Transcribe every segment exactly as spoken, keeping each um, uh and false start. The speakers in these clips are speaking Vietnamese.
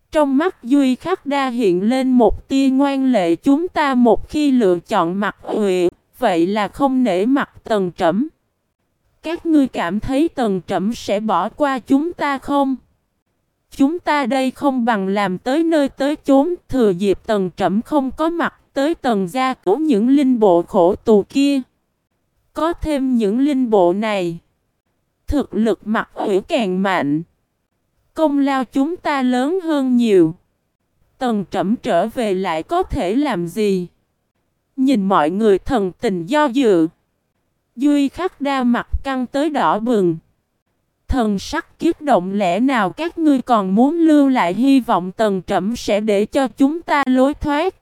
Trong mắt Duy Khắc Đa hiện lên một tia ngoan lệ, chúng ta một khi lựa chọn mặt Uy, vậy là không nể mặt Tần Trẫm. Các ngươi cảm thấy Tần Trẫm sẽ bỏ qua chúng ta không? Chúng ta đây không bằng làm tới nơi tới chốn, thừa dịp Tần Trẫm không có mặt, tới Tần gia của những linh bộ khổ tù kia. Có thêm những linh bộ này, thực lực mặt Uy càng mạnh, công lao chúng ta lớn hơn nhiều. Tần Trẫm trở về lại có thể làm gì? Nhìn mọi người thần tình do dự, Duy Khắc Đa mặt căng tới đỏ bừng. Thần sắc kiếp động, lẽ nào các ngươi còn muốn lưu lại hy vọng Tần Trẫm sẽ để cho chúng ta lối thoát?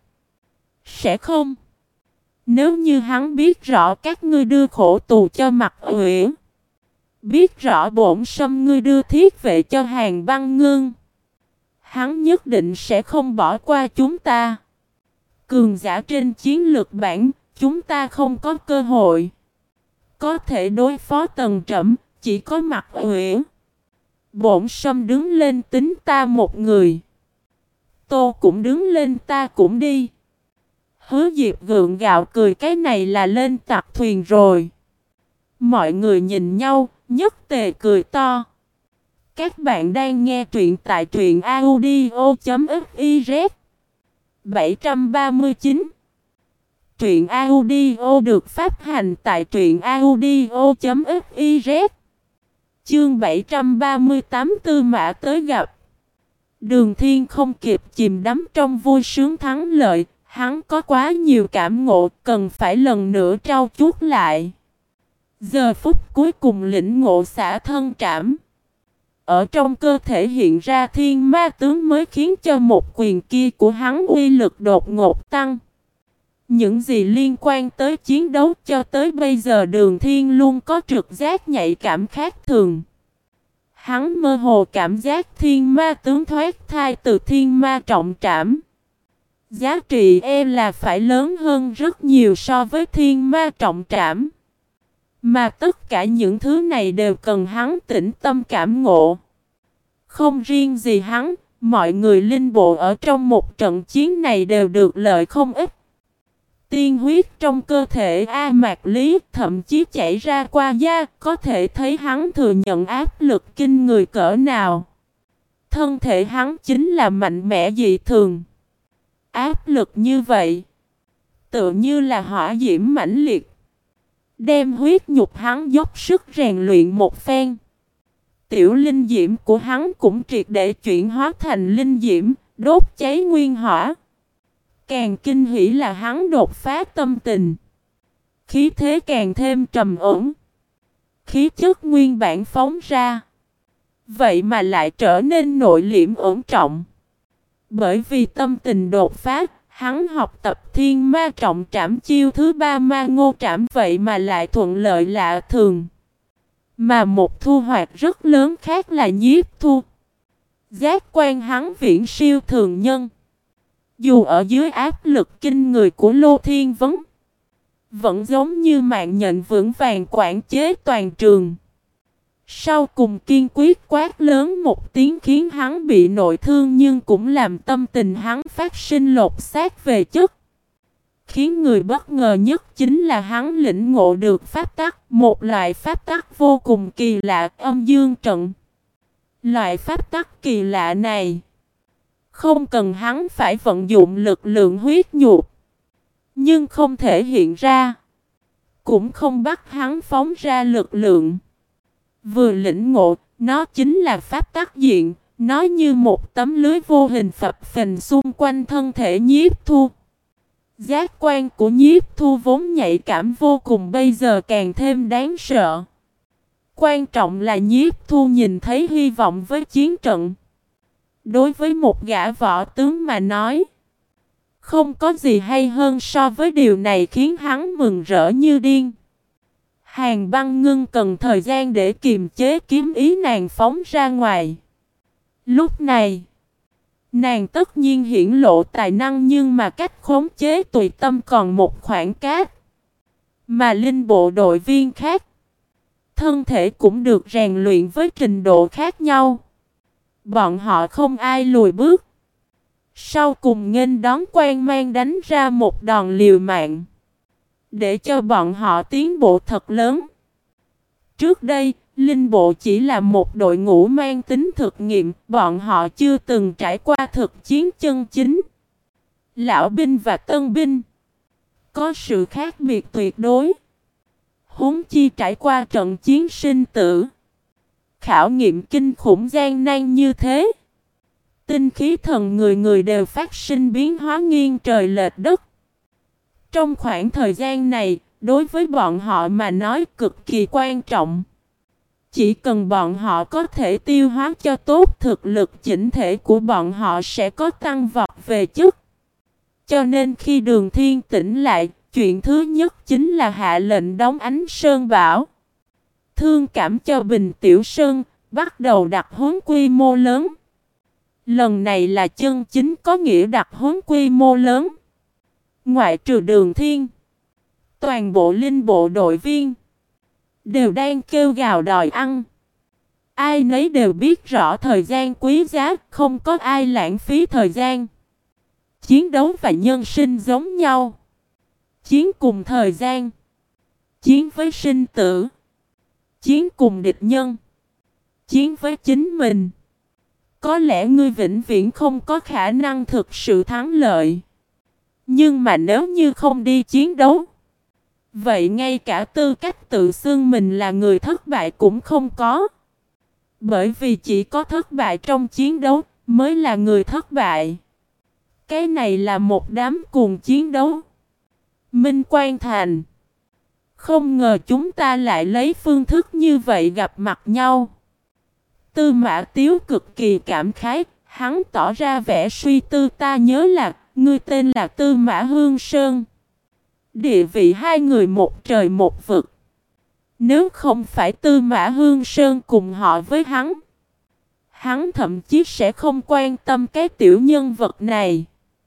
Sẽ không. Nếu như hắn biết rõ các ngươi đưa khổ tù cho Mặt Uyển, biết rõ bổn sâm ngươi đưa thiết vệ cho Hàn Băng Ngưng, hắn nhất định sẽ không bỏ qua chúng ta. Cường giả trên chiến lược bảng, chúng ta không có cơ hội. Có thể đối phó Tần Trẫm, chỉ có Mặt Uyển. Bổn sâm đứng lên tính ta một người. Tô cũng đứng lên ta cũng đi. Hứa Diệp gượng gạo cười, cái này là lên tặc thuyền rồi. Mọi người nhìn nhau, nhất tề cười to. Các bạn đang nghe truyện tại truyện audio chấm fiz. bảy trăm ba mươi chín. Truyện audio được phát hành tại truyện audio chấm fiz. Chương bảy trăm ba mươi tám, Tư Mã tới gặp. Đường Thiên không kịp chìm đắm trong vui sướng thắng lợi, hắn có quá nhiều cảm ngộ, cần phải lần nữa trau chuốt lại. Giờ phút cuối cùng lĩnh ngộ xả thân trảm. Ở trong cơ thể hiện ra thiên ma tướng mới khiến cho một quyền kia của hắn uy lực đột ngột tăng. Những gì liên quan tới chiến đấu cho tới bây giờ Đường Thiên luôn có trực giác nhạy cảm khác thường. Hắn mơ hồ cảm giác thiên ma tướng thoát thai từ thiên ma trọng trảm. Giá trị e là phải lớn hơn rất nhiều so với thiên ma trọng trảm. Mà tất cả những thứ này đều cần hắn tĩnh tâm cảm ngộ. Không riêng gì hắn, mọi người linh bộ ở trong một trận chiến này đều được lợi không ít. Tiên huyết trong cơ thể A Mạc Lý thậm chí chảy ra qua da, có thể thấy hắn thừa nhận áp lực kinh người cỡ nào. Thân thể hắn chính là mạnh mẽ dị thường. Áp lực như vậy, tựa như là hỏa diễm mãnh liệt, đem huyết nhục hắn dốc sức rèn luyện một phen. Tiểu linh diễm của hắn cũng triệt để chuyển hóa thành linh diễm, đốt cháy nguyên hỏa. Càng kinh hỉ là hắn đột phá tâm tình, khí thế càng thêm trầm ổn. Khí chất nguyên bản phóng ra, vậy mà lại trở nên nội liễm ổn trọng. Bởi vì tâm tình đột phá, hắn học tập thiên ma trọng trảm chiêu thứ ba ma ngô trảm, vậy mà lại thuận lợi lạ thường. Mà một thu hoạch rất lớn khác là nhiếp thu. Giác quan hắn viễn siêu thường nhân. Dù ở dưới áp lực kinh người của Lô Thiên Vấn, vẫn giống như mạng nhện vững vàng quản chế toàn trường. Sau cùng kiên quyết quát lớn một tiếng khiến hắn bị nội thương, nhưng cũng làm tâm tình hắn phát sinh lột xác về chất. Khiến người bất ngờ nhất chính là hắn lĩnh ngộ được pháp tắc, một loại pháp tắc vô cùng kỳ lạ, âm dương trận. Loại pháp tắc kỳ lạ này không cần hắn phải vận dụng lực lượng huyết nhục, nhưng không thể hiện ra, cũng không bắt hắn phóng ra lực lượng. Vừa lĩnh ngộ, nó chính là pháp tắc diện, nó như một tấm lưới vô hình phập phình xung quanh thân thể nhiếp thu. Giác quan của nhiếp thu vốn nhạy cảm vô cùng bây giờ càng thêm đáng sợ. Quan trọng là nhiếp thu nhìn thấy hy vọng với chiến trận. Đối với một gã võ tướng mà nói, không có gì hay hơn so với điều này, khiến hắn mừng rỡ như điên. Hàn Băng Ngưng cần thời gian để kiềm chế kiếm ý nàng phóng ra ngoài. Lúc này, nàng tất nhiên hiển lộ tài năng, nhưng mà cách khống chế tùy tâm còn một khoảng cách. Mà linh bộ đội viên khác, thân thể cũng được rèn luyện với trình độ khác nhau. Bọn họ không ai lùi bước, Sau cùng nghênh đón Quan Mang đánh ra một đòn liều mạng, để cho bọn họ tiến bộ thật lớn. Trước đây, Linh Bộ chỉ là một đội ngũ mang tính thực nghiệm, bọn họ chưa từng trải qua thực chiến chân chính. Lão binh và tân binh có sự khác biệt tuyệt đối. Huống chi trải qua trận chiến sinh tử, khảo nghiệm kinh khủng gian nan như thế. Tinh khí thần người người đều phát sinh biến hóa nghiêng trời lệch đất. Trong khoảng thời gian này, đối với bọn họ mà nói cực kỳ quan trọng. Chỉ cần bọn họ có thể tiêu hóa cho tốt, thực lực chỉnh thể của bọn họ sẽ có tăng vọt về chất. Cho nên khi Đường Thiên tỉnh lại, chuyện thứ nhất chính là hạ lệnh đóng Ánh Sơn Bảo. Thương cảm cho Bình Tiểu Sơn, bắt đầu đặt huấn quy mô lớn. Lần này là chân chính có nghĩa đặt huấn quy mô lớn. Ngoại trừ Đường Thiên, toàn bộ linh bộ đội viên đều đang kêu gào đòi ăn. Ai nấy đều biết rõ thời gian quý giá, không có ai lãng phí thời gian. Chiến đấu và nhân sinh giống nhau. Chiến cùng thời gian, chiến với sinh tử, chiến cùng địch nhân, chiến với chính mình. Có lẽ ngươi vĩnh viễn không có khả năng thực sự thắng lợi. Nhưng mà nếu như không đi chiến đấu, vậy ngay cả tư cách tự xưng mình là người thất bại cũng không có. Bởi vì chỉ có thất bại trong chiến đấu mới là người thất bại. Cái này là một đám cuồng chiến đấu. Minh Quan Thành, không ngờ chúng ta lại lấy phương thức như vậy gặp mặt nhau. Tư Mã Tiếu cực kỳ cảm khái, hắn tỏ ra vẻ suy tư. Ta nhớ là ngươi tên là Tư Mã Hương Sơn. Địa vị hai người một trời một vực. Nếu không phải Tư Mã Hương Sơn cùng họ với hắn, hắn thậm chí sẽ không quan tâm cái tiểu nhân vật này.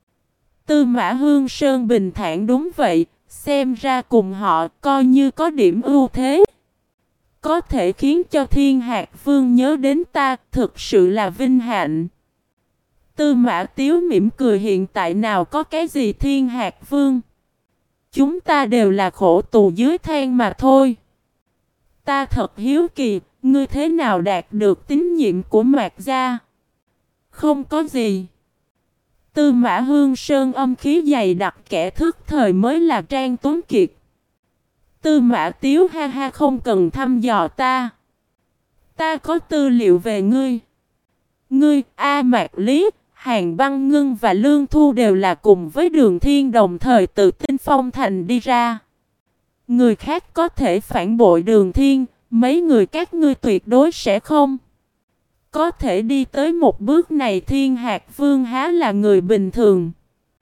Tư Mã Hương Sơn bình thản: đúng vậy, xem ra cùng họ coi như có điểm ưu thế. Có thể khiến cho Thiên Hạc Vương nhớ đến ta, thực sự là vinh hạnh. Tư Mã Tiếu mỉm cười: hiện tại nào có cái gì Thiên Hạc Vương. Chúng ta đều là khổ tù dưới than mà thôi. Ta thật hiếu kỳ, ngươi thế nào đạt được tín nhiệm của Mạc gia? Không có gì. Tư Mã Hương Sơn âm khí dày đặc, kẻ thức thời mới là Trang Tuấn Kiệt. Tư Mã Tiếu: ha ha, không cần thăm dò ta. Ta có tư liệu về ngươi. Ngươi, A Mạc Lý, Hàn Băng Ngưng và Lương Thu đều là cùng với Đường Thiên đồng thời từ Tinh Phong Thành đi ra. Người khác có thể phản bội Đường Thiên, mấy người các ngươi tuyệt đối sẽ không. Có thể đi tới một bước này, Thiên Hạc Vương há là người bình thường.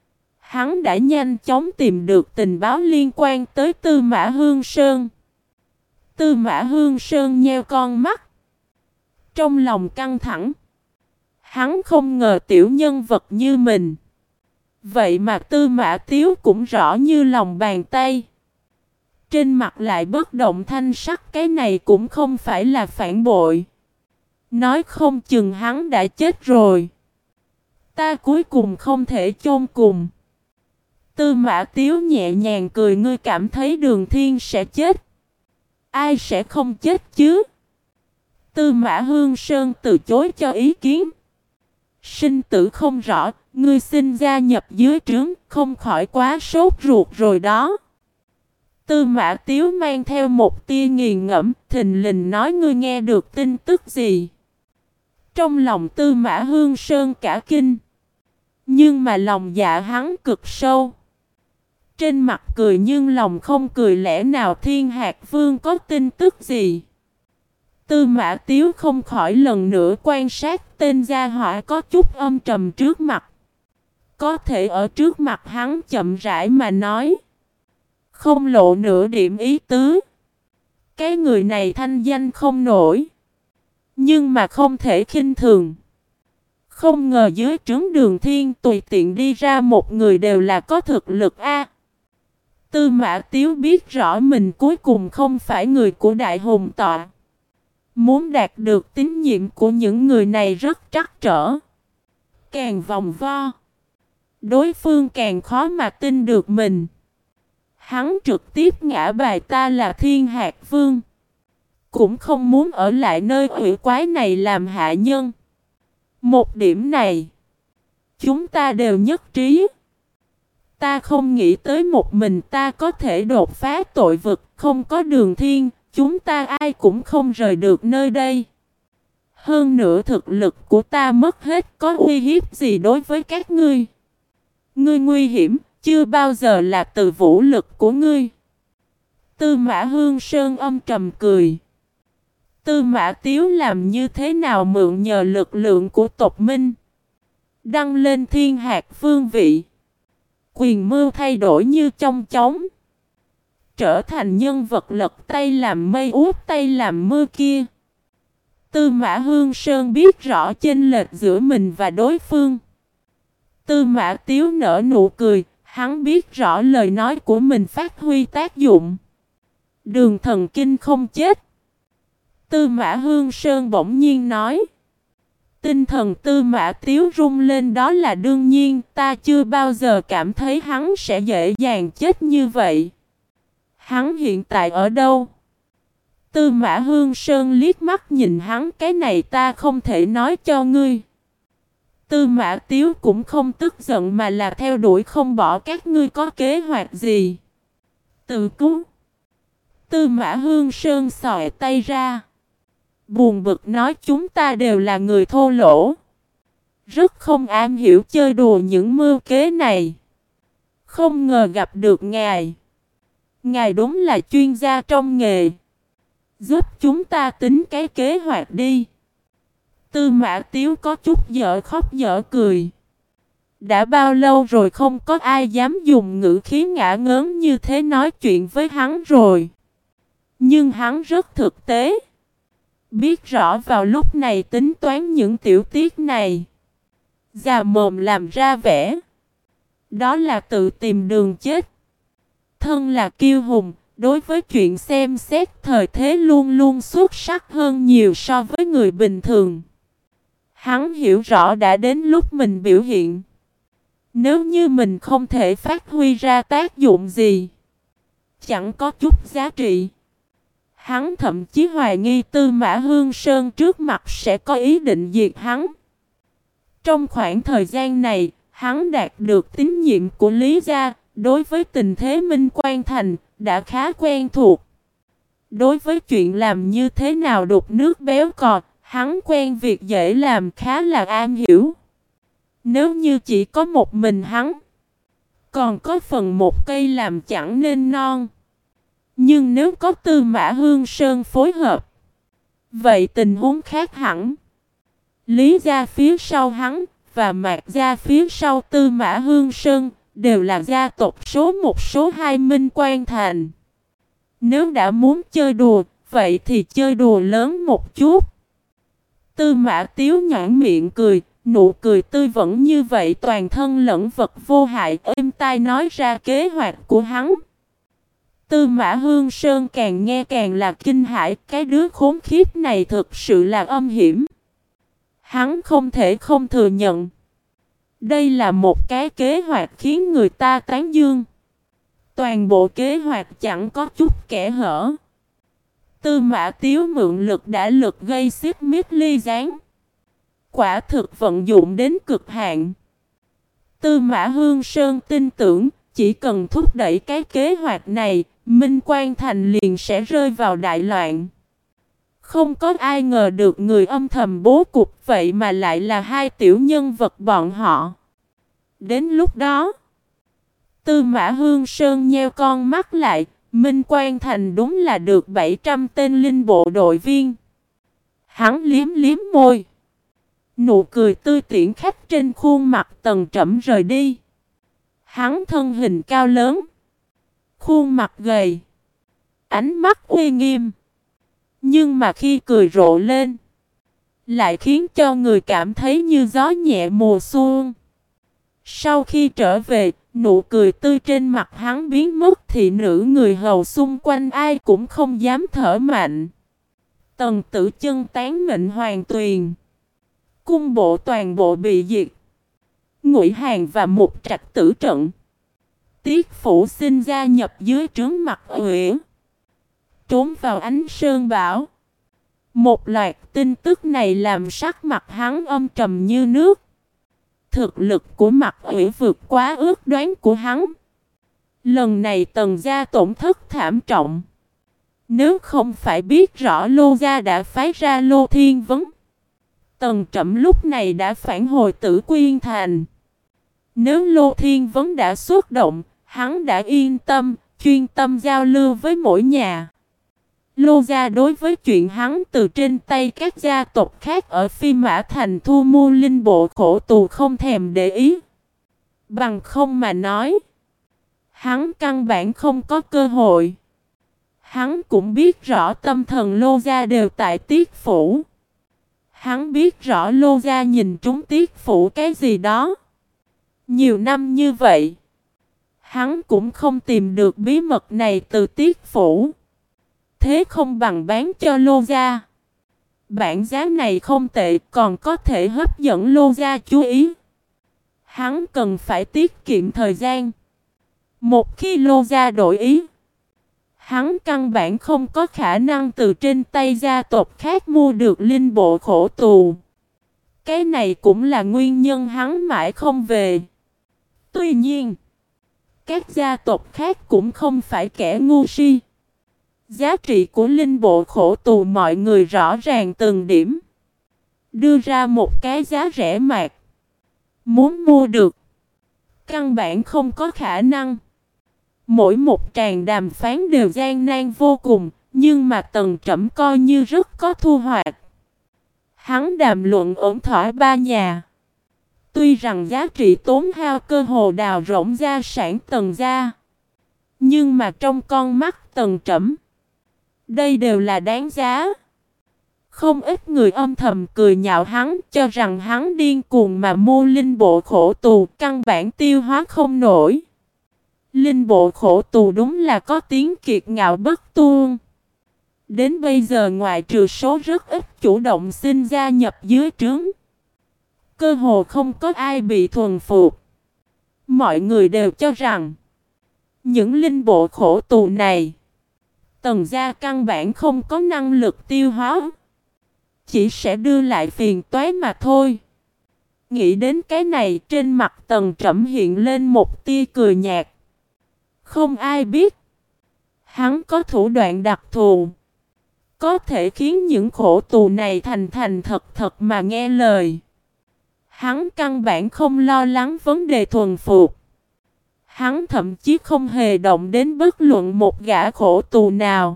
Hắn đã nhanh chóng tìm được tình báo liên quan tới Tư Mã Hương Sơn. Tư Mã Hương Sơn nheo con mắt, trong lòng căng thẳng. Hắn không ngờ tiểu nhân vật như mình, vậy mà Tư Mã Tiếu cũng rõ như lòng bàn tay. Trên mặt lại bất động thanh sắc, cái này cũng không phải là phản bội. Nói không chừng hắn đã chết rồi. Ta cuối cùng không thể chôn cùng. Tư Mã Tiếu nhẹ nhàng cười: ngươi cảm thấy Đường Thiên sẽ chết? Ai sẽ không chết chứ? Tư Mã Hương Sơn từ chối cho ý kiến. Sinh tử không rõ, ngươi xin gia nhập dưới trướng, không khỏi quá sốt ruột rồi đó. Tư Mã Tiếu mang theo một tia nghiền ngẫm, thình lình nói: ngươi nghe được tin tức gì? Trong lòng Tư Mã Hương Sơn cả kinh, nhưng mà lòng dạ hắn cực sâu. Trên mặt cười nhưng lòng không cười: lẽ nào Thiên Hạc Vương có tin tức gì? Tư Mã Tiếu không khỏi lần nữa quan sát tên gia hỏa có chút âm trầm trước mặt. Có thể ở trước mặt hắn chậm rãi mà nói, không lộ nửa điểm ý tứ. Cái người này thanh danh không nổi, nhưng mà không thể khinh thường. Không ngờ dưới trướng Đường Thiên tùy tiện đi ra một người đều là có thực lực a. Tư Mã Tiếu biết rõ mình cuối cùng không phải người của Đại Hùng Tọa. Muốn đạt được tín nhiệm của những người này rất trắc trở. Càng vòng vo, Đối phương càng khó mà tin được mình. Hắn trực tiếp ngã bài ta là Thiên Hạc Vương. Cũng không muốn ở lại nơi quỷ quái này làm hạ nhân. Một điểm này, chúng ta đều nhất trí. Ta không nghĩ tới một mình ta có thể đột phá tội vực, không có Đường Thiên, chúng ta ai cũng không rời được nơi đây. Hơn nữa thực lực của ta mất hết, có uy hiếp gì đối với các ngươi? Ngươi nguy hiểm, chưa bao giờ là từ vũ lực của ngươi. Tư Mã Hương Sơn âm trầm cười. Tư Mã Tiếu làm như thế nào mượn nhờ lực lượng của tộc Minh, đăng lên Thiên Hạc Vương vị. Quyền mưu thay đổi như trong chóng, trở thành nhân vật lật tay làm mây út tay làm mưa kia. Tư Mã Hương Sơn biết rõ chênh lệch giữa mình và đối phương. Tư Mã Tiếu nở nụ cười, hắn biết rõ lời nói của mình phát huy tác dụng. Đường thần kinh không chết. Tư Mã Hương Sơn bỗng nhiên nói. Tinh thần Tư Mã Tiếu rung lên, đó là đương nhiên, ta chưa bao giờ cảm thấy hắn sẽ dễ dàng chết như vậy. Hắn hiện tại ở đâu? Tư Mã Hương Sơn liếc mắt nhìn hắn, cái này ta không thể nói cho ngươi. Tư Mã Tiếu cũng không tức giận mà là theo đuổi không bỏ. Các ngươi có kế hoạch gì? Tự cứu. Tư Mã Hương Sơn xòe tay ra, buồn bực nói chúng ta đều là người thô lỗ, rất không am hiểu chơi đùa những mưu kế này. Không ngờ gặp được ngài. Ngài đúng là chuyên gia trong nghề. Giúp chúng ta tính cái kế hoạch đi. Tư Mã Tiếu có chút dở khóc dở cười. Đã bao lâu rồi không có ai dám dùng ngữ khí ngả ngớn như thế nói chuyện với hắn rồi. Nhưng hắn rất thực tế, biết rõ vào lúc này tính toán những tiểu tiết này, già mồm làm ra vẻ, đó là tự tìm đường chết. Thân là kiêu hùng, đối với chuyện xem xét thời thế luôn luôn xuất sắc hơn nhiều so với người bình thường. Hắn hiểu rõ đã đến lúc mình biểu hiện. Nếu như mình không thể phát huy ra tác dụng gì, chẳng có chút giá trị. Hắn thậm chí hoài nghi Tư Mã Hương Sơn trước mặt sẽ có ý định diệt hắn. Trong khoảng thời gian này, hắn đạt được tín nhiệm của Lý gia, đối với tình thế Minh Quan Thành đã khá quen thuộc. Đối với chuyện làm như thế nào đục nước béo cò, hắn quen việc dễ làm, khá là am hiểu. Nếu như chỉ có một mình hắn, còn có phần một cây làm chẳng nên non. Nhưng nếu có Tư Mã Hương Sơn phối hợp, vậy tình huống khác hẳn. Lý gia phía sau hắn và Mạc gia phía sau Tư Mã Hương Sơn đều là gia tộc số một số hai Minh Quan Thành. Nếu đã muốn chơi đùa, vậy thì chơi đùa lớn một chút. Tư Mã Tiếu nhãn miệng cười, nụ cười tươi vẫn như vậy, toàn thân lẫn vật vô hại, êm tai nói ra kế hoạch của hắn. Tư Mã Hương Sơn càng nghe càng là kinh hãi, cái đứa khốn khiếp này thực sự là âm hiểm. Hắn không thể không thừa nhận. Đây là một cái kế hoạch khiến người ta tán dương. Toàn bộ kế hoạch chẳng có chút kẽ hở. Tư Mã Tiếu mượn lực đã lực gây xích mít ly gián. Quả thực vận dụng đến cực hạn. Tư Mã Hương Sơn tin tưởng, chỉ cần thúc đẩy cái kế hoạch này, Minh Quan Thành liền sẽ rơi vào đại loạn. Không có ai ngờ được người âm thầm bố cục vậy mà lại là hai tiểu nhân vật bọn họ. Đến lúc đó, Tư Mã Hương Sơn nheo con mắt lại, Minh Quan Thành đúng là được bảy trăm tên linh bộ đội viên. Hắn liếm liếm môi. Nụ cười tươi tiễn khách trên khuôn mặt Tần Trẩm rời đi. Hắn thân hình cao lớn, khuôn mặt gầy, ánh mắt uy nghiêm. Nhưng mà khi cười rộ lên, lại khiến cho người cảm thấy như gió nhẹ mùa xuân. Sau khi trở về, nụ cười tươi trên mặt hắn biến mất, thị nữ người hầu xung quanh ai cũng không dám thở mạnh. Tần Tử Chân tán mệnh hoàng tuyền, cung bộ toàn bộ bị diệt. Ngụy Hàn và một trạch tử trận. Tiết Phủ xin gia nhập dưới trướng Mặc Uyển, trốn vào ánh sơn bão. Một loạt tin tức này làm sắc mặt hắn âm trầm như nước. Thực lực của Mặc Uyển vượt quá ước đoán của hắn. Lần này Tần gia tổn thất thảm trọng. Nếu không phải biết rõ Lô gia đã phái ra Lô Thiên Vấn, Tần Trẩm lúc này đã phản hồi Tử Quyên Thành. Nếu Lô Thiên Vấn đã xuất động, hắn đã yên tâm, chuyên tâm giao lưu với mỗi nhà. Lô gia đối với chuyện hắn từ trên tay các gia tộc khác ở Phi Mã Thành thu mua linh bộ khổ tù không thèm để ý. Bằng không mà nói, hắn căn bản không có cơ hội. Hắn cũng biết rõ tâm thần Lô gia đều tại Tiết Phủ. Hắn biết rõ Lô gia nhìn trúng Tiết Phủ cái gì đó. Nhiều năm như vậy, hắn cũng không tìm được bí mật này từ Tiết Phủ. Thế không bằng bán cho Lô gia. Bản giá này không tệ, còn có thể hấp dẫn Lô gia chú ý. Hắn cần phải tiết kiệm thời gian. Một khi Lô gia đổi ý, hắn căn bản không có khả năng từ trên tay gia tộc khác mua được linh bộ khổ tù. Cái này cũng là nguyên nhân hắn mãi không về. Tuy nhiên, các gia tộc khác cũng không phải kẻ ngu si. Giá trị của linh bộ khổ tù mọi người rõ ràng từng điểm. Đưa ra một cái giá rẻ mạt. Muốn mua được, căn bản không có khả năng. Mỗi một tràng đàm phán đều gian nan vô cùng, nhưng mà Tần Trẩm coi như rất có thu hoạch. Hắn đàm luận ổn thỏa ba nhà. Tuy rằng giá trị tốn hao cơ hồ đào rỗng gia sản Tần gia, nhưng mà trong con mắt Tần Trẩm, đây đều là đáng giá. Không ít người âm thầm cười nhạo hắn, cho rằng hắn điên cuồng mà mua linh bộ khổ tù, căn bản tiêu hóa không nổi. Linh bộ khổ tù đúng là có tiếng kiệt ngạo bất tuôn. Đến bây giờ ngoại trừ số rất ít chủ động xin gia nhập dưới trướng, cơ hồ không có ai bị thuần phục. Mọi người đều cho rằng những linh bộ khổ tù này, Tần gia căn bản không có năng lực tiêu hóa, chỉ sẽ đưa lại phiền toái mà thôi. Nghĩ đến cái này, trên mặt Tần Trẩm hiện lên một tia cười nhạt. Không ai biết, hắn có thủ đoạn đặc thù, có thể khiến những khổ tù này thành thành thật thật mà nghe lời. Hắn căn bản không lo lắng vấn đề thuần phục. Hắn thậm chí không hề động đến bất luận một gã khổ tù nào.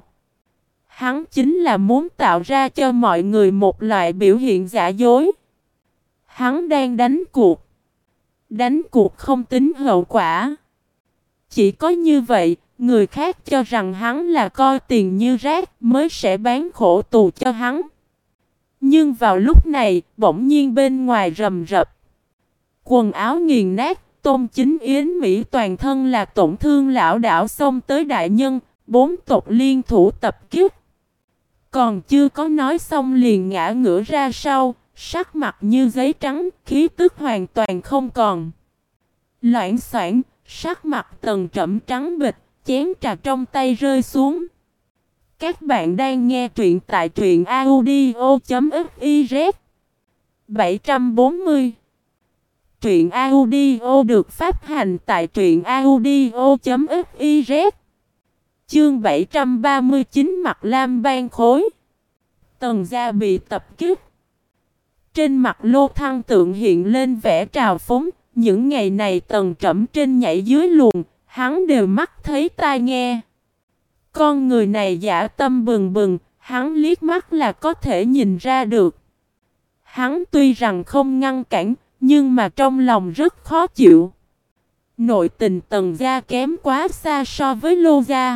Hắn chính là muốn tạo ra cho mọi người một loại biểu hiện giả dối. Hắn đang đánh cuộc. Đánh cuộc không tính hậu quả. Chỉ có như vậy, người khác cho rằng hắn là coi tiền như rác mới sẽ bán khổ tù cho hắn. Nhưng vào lúc này, bỗng nhiên bên ngoài rầm rập. Quần áo nghiền nát, Tôn Chính Yến Mỹ toàn thân là tổn thương lão đảo xông tới đại nhân, bốn tộc liên thủ tập kích. Còn chưa có nói xong liền ngã ngửa ra sau, sắc mặt như giấy trắng, khí tức hoàn toàn không còn. Loảng xoảng, sắc mặt Tần Trẩm trắng bệch, chén trà trong tay rơi xuống. Các bạn đang nghe truyện tại truyện audio chấm fiz. bảy trăm bốn mươi. Truyện audio được phát hành tại truyện audio chấm fiz. Chương bảy trăm ba mươi chín Mặt Lam ban khối. Tần gia bị tập kích. Trên mặt Lô Thăng Tượng hiện lên vẻ trào phúng. Những ngày này Tần Trẩm trên nhảy dưới luồng, hắn đều mắt thấy tai nghe. Con người này dã tâm bừng bừng, hắn liếc mắt là có thể nhìn ra được. Hắn tuy rằng không ngăn cản, nhưng mà trong lòng rất khó chịu. Nội tình Tần gia kém quá xa so với Lô gia.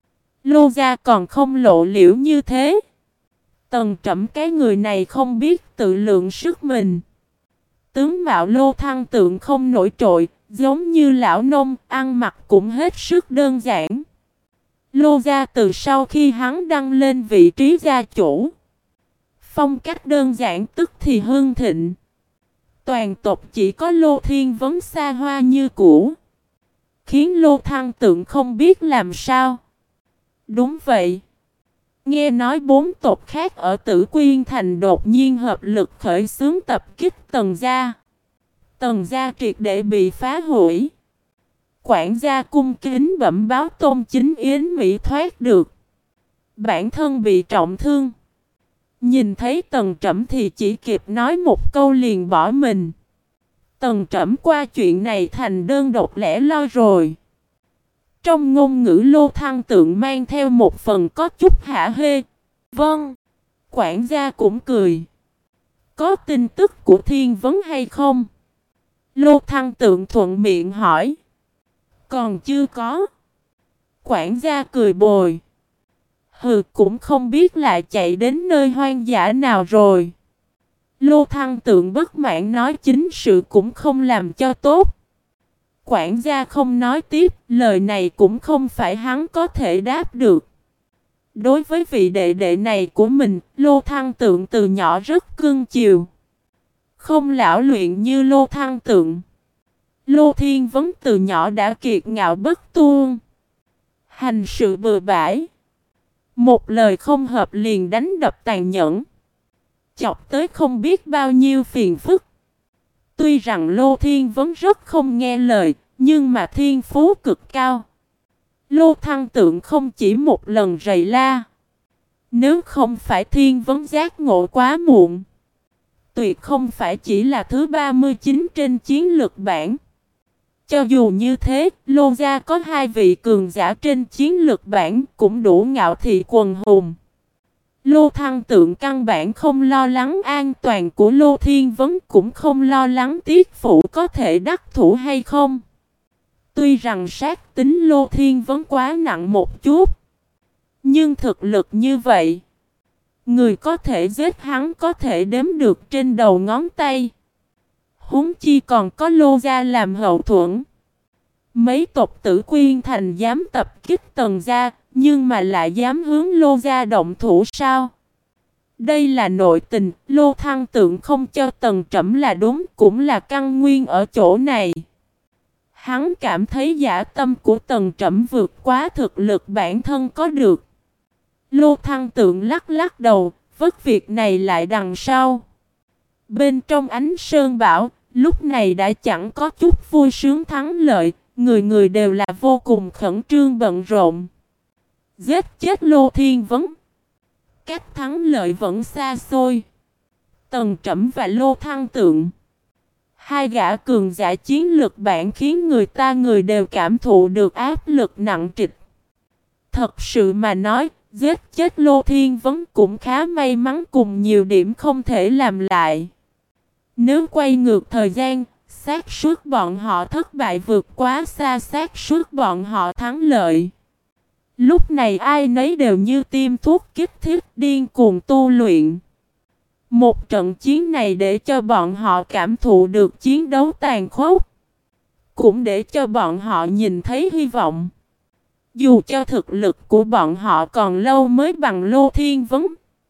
Lô gia còn không lộ liễu như thế. Tần Trẩm cái người này không biết tự lượng sức mình. Tướng mạo Lô Thăng Tượng không nổi trội, giống như lão nông, ăn mặc cũng hết sức đơn giản. Lô gia từ sau khi hắn đăng lên vị trí gia chủ, phong cách đơn giản tức thì hưng thịnh. toàn tộc chỉ có Lô Thiên Vấn xa hoa như cũ, khiến Lô Thăng Tượng không biết làm sao. Đúng vậy. Nghe nói bốn tộc khác ở Tử Quyên Thành đột nhiên hợp lực khởi xướng tập kích Tần gia. Tần gia triệt để bị phá hủy. Quản gia cung kính bẩm báo Tôn Chính Yến Mỹ thoát được. Bản thân bị trọng thương. Nhìn thấy Tần Trẫm thì chỉ kịp nói một câu liền bỏ mình. Tần Trẫm qua chuyện này thành đơn độc lẻ loi rồi. Trong ngôn ngữ Lô Thăng Tượng mang theo một phần có chút hả hê. Vâng. Quản gia cũng cười. Có tin tức của Thiên Vấn hay không? Lô Thăng Tượng thuận miệng hỏi. Còn chưa có. Quản gia cười bồi. Hừ, cũng không biết lại chạy đến nơi hoang dã nào rồi. Lô Thăng Tượng bất mãn nói chính sự cũng không làm cho tốt. Quản gia không nói tiếp, lời này cũng không phải hắn có thể đáp được. Đối với vị đệ đệ này của mình, Lô Thăng Tượng từ nhỏ rất cưng chiều. Không lão luyện như Lô Thăng Tượng. Lô Thiên Vấn từ nhỏ đã kiệt ngạo bất tuôn. Hành sự bừa bãi. Một lời không hợp liền đánh đập tàn nhẫn. Chọc tới không biết bao nhiêu phiền phức. Tuy rằng Lô Thiên Vấn rất không nghe lời, nhưng mà thiên phú cực cao. Lô Thăng Tượng không chỉ một lần rầy la. Nếu không phải Thiên Vấn giác ngộ quá muộn, tuyệt không phải chỉ là thứ ba mươi chín trên chiến lược bảng. Cho dù như thế, Lô gia có hai vị cường giả trên chiến lược bảng cũng đủ ngạo thị quần hùng. Lô Thăng Tượng căn bản không lo lắng an toàn của Lô Thiên Vấn, cũng không lo lắng Tiết Phụ có thể đắc thủ hay không. Tuy rằng sát tính Lô Thiên Vấn quá nặng một chút, nhưng thực lực như vậy, người có thể giết hắn có thể đếm được trên đầu ngón tay. Huống chi còn có Lô gia làm hậu thuẫn. Mấy tộc Tử Quyên Thành dám tập kích Tần gia, nhưng mà lại dám hướng Lô gia động thủ sao? Đây là nội tình, Lô Thăng Tượng không cho Tần Trẫm là đúng, cũng là căn nguyên ở chỗ này. Hắn cảm thấy dã tâm của Tần Trẫm vượt quá thực lực bản thân có được. Lô Thăng Tượng lắc lắc đầu, vất việc này lại đằng sau. Bên trong ánh sơn bão, lúc này đã chẳng có chút vui sướng thắng lợi, người người đều là vô cùng khẩn trương bận rộn. Giết chết Lô Thiên Vấn. Cách thắng lợi vẫn xa xôi. Tần Trẫm và Lô Thăng Tượng, hai gã cường giả chiến lực bản khiến người ta người đều cảm thụ được áp lực nặng trịch. Thật sự mà nói, giết chết Lô Thiên Vấn cũng khá may mắn cùng nhiều điểm không thể làm lại. Nếu quay ngược thời gian, xác suất bọn họ thất bại vượt quá xa xác suất bọn họ thắng lợi. Lúc này ai nấy đều như tiêm thuốc kích thích điên cuồng tu luyện. Một trận chiến này để cho bọn họ cảm thụ được chiến đấu tàn khốc, cũng để cho bọn họ nhìn thấy hy vọng. Dù cho thực lực của bọn họ còn lâu mới bằng Lô Thiên Vấn,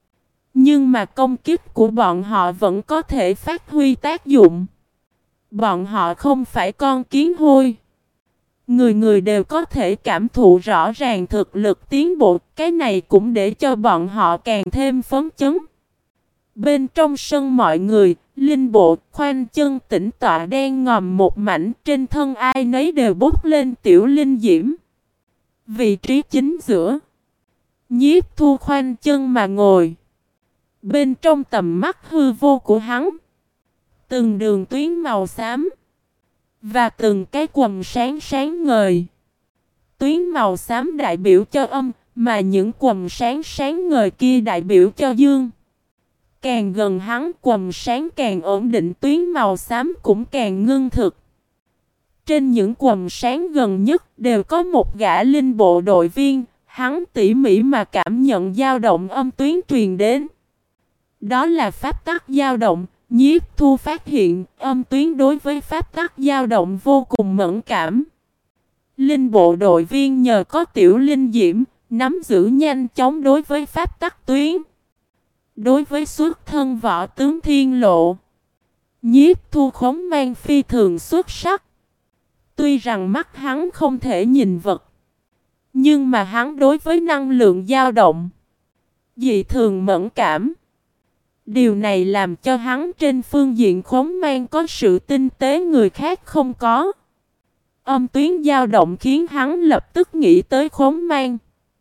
nhưng mà công kích của bọn họ vẫn có thể phát huy tác dụng. Bọn họ không phải con kiến hôi. Người người đều có thể cảm thụ rõ ràng thực lực tiến bộ, cái này cũng để cho bọn họ càng thêm phấn chấn. Bên trong sân mọi người, Linh Bộ, khoanh chân tĩnh tọa đen ngòm một mảnh, trên thân ai nấy đều bốc lên tiểu linh diễm. Vị trí chính giữa, Nhiếp Thu khoanh chân mà ngồi. Bên trong tầm mắt hư vô của hắn, từng đường tuyến màu xám và từng cái quầng sáng sáng ngời. Tuyến màu xám đại biểu cho âm, mà những quầng sáng sáng ngời kia đại biểu cho dương. Càng gần hắn, quầng sáng càng ổn định, tuyến màu xám cũng càng ngưng thực. Trên những quầng sáng gần nhất đều có một gã linh bộ đội viên, hắn tỉ mỉ mà cảm nhận dao động âm tuyến truyền đến. Đó là pháp tắc dao động. Nhiếp Thu phát hiện âm tuyến đối với pháp tắc dao động vô cùng mẫn cảm. Linh bộ đội viên nhờ có tiểu linh diễm, nắm giữ nhanh chóng đối với pháp tắc tuyến. Đối với xuất thân võ tướng Thiên Lộ, Nhiếp Thu khống mang phi thường xuất sắc. Tuy rằng mắt hắn không thể nhìn vật, nhưng mà hắn đối với năng lượng dao động dị thường mẫn cảm. Điều này làm cho hắn trên phương diện khống mang có sự tinh tế người khác không có. Âm tuyến dao động khiến hắn lập tức nghĩ tới khống mang.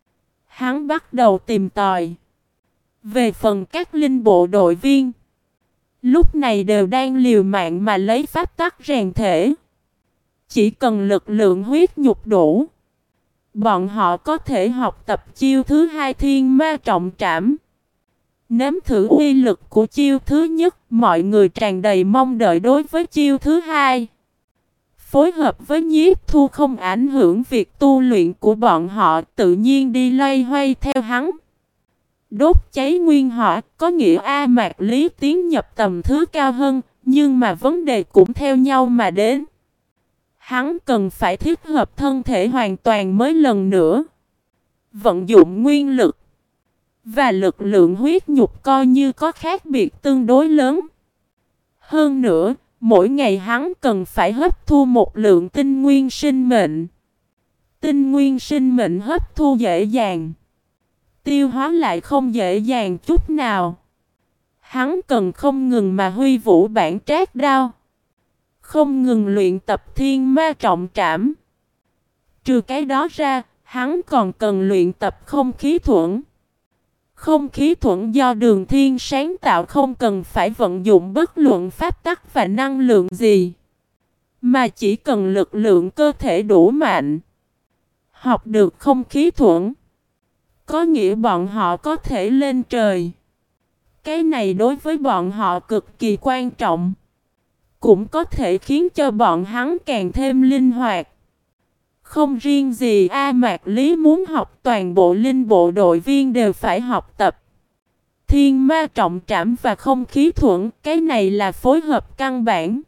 Hắn bắt đầu tìm tòi. Về phần các linh bộ đội viên, lúc này đều đang liều mạng mà lấy pháp tắc rèn thể. Chỉ cần lực lượng huyết nhục đủ, bọn họ có thể học tập chiêu thứ hai Thiên Ma Trọng Trảm. Nếm thử uy lực của chiêu thứ nhất, mọi người tràn đầy mong đợi đối với chiêu thứ hai. Phối hợp với Nhiếp Thu không ảnh hưởng việc tu luyện của bọn họ, tự nhiên đi loay hoay theo hắn. Đốt cháy nguyên hỏa có nghĩa A Mạc Lý tiến nhập tầm thứ cao hơn, nhưng mà vấn đề cũng theo nhau mà đến. Hắn cần phải thiết hợp thân thể hoàn toàn mới lần nữa. Vận dụng nguyên lực và lực lượng huyết nhục coi như có khác biệt tương đối lớn. Hơn nữa, mỗi ngày hắn cần phải hấp thu một lượng tinh nguyên sinh mệnh. Tinh nguyên sinh mệnh hấp thu dễ dàng, tiêu hóa lại không dễ dàng chút nào. Hắn cần không ngừng mà huy vũ bản trác đao, không ngừng luyện tập Thiên Ma Trọng Trảm. Trừ cái đó ra, hắn còn cần luyện tập không khí thuẫn. Không khí thuẫn do Đường Thiên sáng tạo, không cần phải vận dụng bất luận pháp tắc và năng lượng gì, mà chỉ cần lực lượng cơ thể đủ mạnh. Học được không khí thuẫn có nghĩa bọn họ có thể lên trời. Cái này đối với bọn họ cực kỳ quan trọng, cũng có thể khiến cho bọn hắn càng thêm linh hoạt. Không riêng gì A Mạc Lý muốn học, toàn bộ linh bộ đội viên đều phải học tập Thiên Ma Trọng Trảm và không khí thuẫn. Cái này là phối hợp căn bản.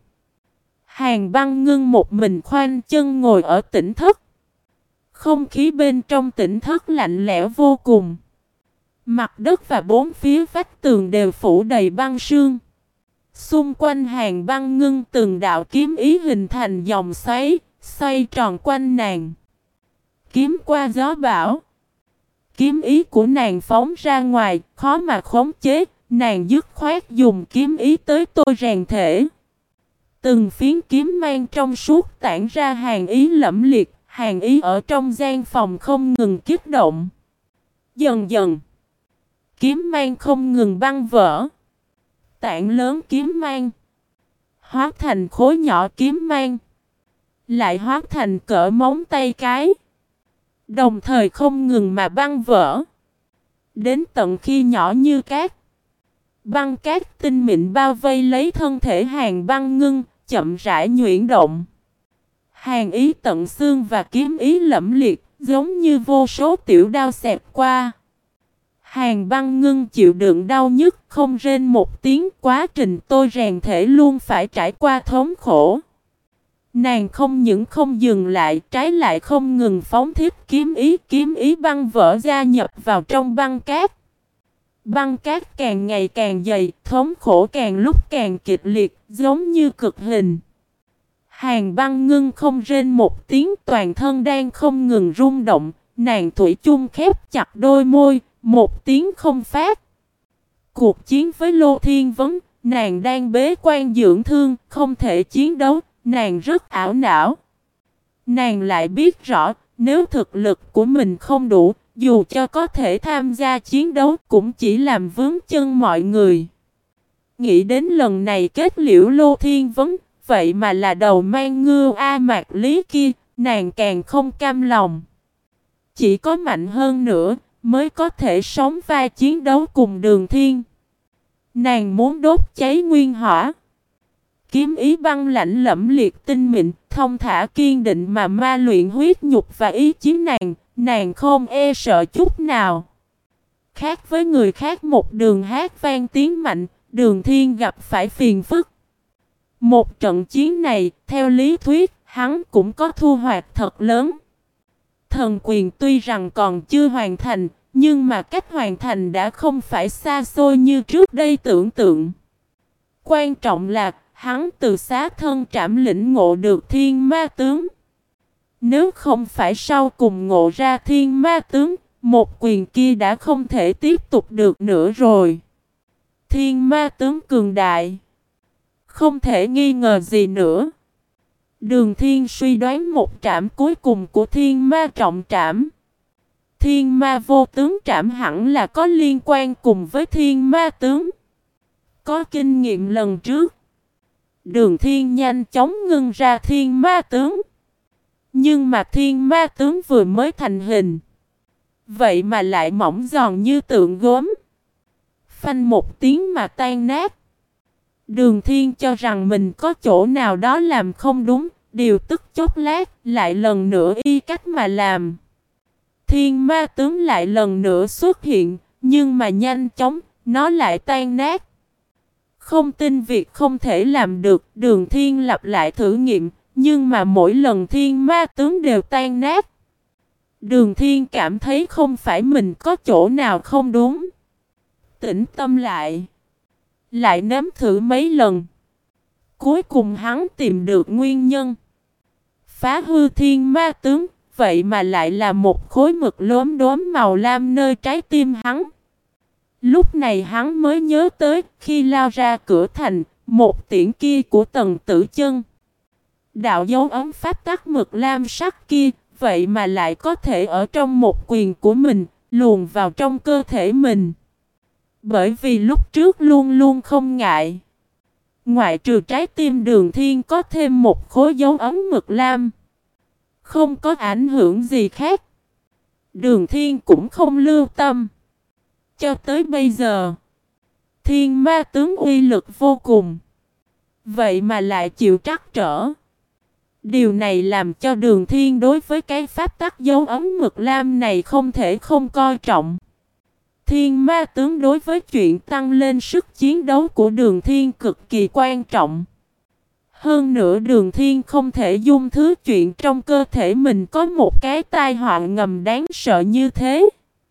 Hàn Băng Ngưng một mình khoanh chân ngồi ở tỉnh thất. Không khí bên trong tỉnh thất lạnh lẽo vô cùng. Mặt đất và bốn phía vách tường đều phủ đầy băng sương. Xung quanh Hàn Băng Ngưng từng đạo kiếm ý hình thành dòng xoáy, xoay tròn quanh nàng. Kiếm qua gió bão. Kiếm ý của nàng phóng ra ngoài, khó mà khống chế. Nàng dứt khoát dùng kiếm ý tới tôi rèn thể. Từng phiến kiếm mang trong suốt tản ra hàn ý lẫm liệt. Hàn ý ở trong gian phòng không ngừng kích động. Dần dần, kiếm mang không ngừng băng vỡ. Tảng lớn kiếm mang hóa thành khối nhỏ kiếm mang, lại hóa thành cỡ móng tay cái, đồng thời không ngừng mà băng vỡ. Đến tận khi nhỏ như cát. Băng cát tinh mịn bao vây lấy thân thể Hàn Băng Ngưng, chậm rãi nhuyễn động. Hàn ý tận xương và kiếm ý lẫm liệt, giống như vô số tiểu đao xẹt qua. Hàn Băng Ngưng chịu đựng đau nhức, không rên một tiếng. Quá trình tôi rèn thể luôn phải trải qua thống khổ. Nàng không những không dừng lại, trái lại không ngừng phóng thiết kiếm ý. Kiếm ý băng vỡ gia nhập vào trong băng cát. Băng cát càng ngày càng dày, thống khổ càng lúc càng kịch liệt, giống như cực hình. Hàn Băng Ngưng không rên một tiếng, toàn thân đang không ngừng rung động. Nàng thủy chung khép chặt đôi môi, một tiếng không phát. Cuộc chiến với Lô Thiên Vấn, nàng đang bế quan dưỡng thương, không thể chiến đấu, nàng rất ảo não. Nàng lại biết rõ, nếu thực lực của mình không đủ, dù cho có thể tham gia chiến đấu cũng chỉ làm vướng chân mọi người. Nghĩ đến lần này kết liễu Lô Thiên Vấn, vậy mà là đầu mang ngưu A Mạc Lý kia, nàng càng không cam lòng. Chỉ có mạnh hơn nữa mới có thể sống vai chiến đấu cùng Đường Thiên. Nàng muốn đốt cháy nguyên hỏa. Kiếm ý băng lạnh lẫm liệt tinh mịn, thông thả kiên định mà ma luyện huyết nhục và ý chí nàng, nàng không e sợ chút nào. Khác với người khác một đường hát vang tiếng mạnh, Đường Thiên gặp phải phiền phức. Một trận chiến này, theo lý thuyết, hắn cũng có thu hoạch thật lớn. Thần quyền tuy rằng còn chưa hoàn thành, nhưng mà cách hoàn thành đã không phải xa xôi như trước đây tưởng tượng. Quan trọng là, Hắn từ xá thân trảm lĩnh ngộ được thiên ma tướng. Nếu không phải sau cùng ngộ ra thiên ma tướng, một quyền kia đã không thể tiếp tục được nữa rồi. Thiên ma tướng cường đại, không thể nghi ngờ gì nữa. Đường Thiên suy đoán một trảm cuối cùng của thiên ma trọng trảm. Thiên ma vô tướng trảm hẳn là có liên quan cùng với thiên ma tướng. Có kinh nghiệm lần trước, Đường Thiên nhanh chóng ngưng ra thiên ma tướng. Nhưng mà thiên ma tướng vừa mới thành hình, vậy mà lại mỏng giòn như tượng gốm. Phanh một tiếng mà tan nát. Đường Thiên cho rằng mình có chỗ nào đó làm không đúng, điều tức chốc lát, lại lần nữa y cách mà làm. Thiên ma tướng lại lần nữa xuất hiện, nhưng mà nhanh chóng, nó lại tan nát. Không tin việc không thể làm được, Đường Thiên lặp lại thử nghiệm, nhưng mà mỗi lần thiên ma tướng đều tan nát. Đường Thiên cảm thấy không phải mình có chỗ nào không đúng. Tĩnh tâm lại, lại nếm thử mấy lần. Cuối cùng hắn tìm được nguyên nhân. Phá hư thiên ma tướng, vậy mà lại là một khối mực lốm đốm màu lam nơi trái tim hắn. Lúc này hắn mới nhớ tới khi lao ra cửa thành, một tiễn kia của Tần Tử Chân. Đạo dấu ấn pháp tắc mực lam sắc kia, vậy mà lại có thể ở trong một quyền của mình, luồn vào trong cơ thể mình. Bởi vì lúc trước luôn luôn không ngại. Ngoại trừ trái tim Đường Thiên có thêm một khối dấu ấn mực lam, không có ảnh hưởng gì khác. Đường Thiên cũng không lưu tâm. Cho tới bây giờ, thiên ma tướng uy lực vô cùng, vậy mà lại chịu trắc trở. Điều này làm cho Đường Thiên đối với cái pháp tắc dấu ấn mực lam này không thể không coi trọng. Thiên ma tướng đối với chuyện tăng lên sức chiến đấu của Đường Thiên cực kỳ quan trọng. Hơn nữa Đường Thiên không thể dung thứ chuyện trong cơ thể mình có một cái tai họa ngầm đáng sợ như thế.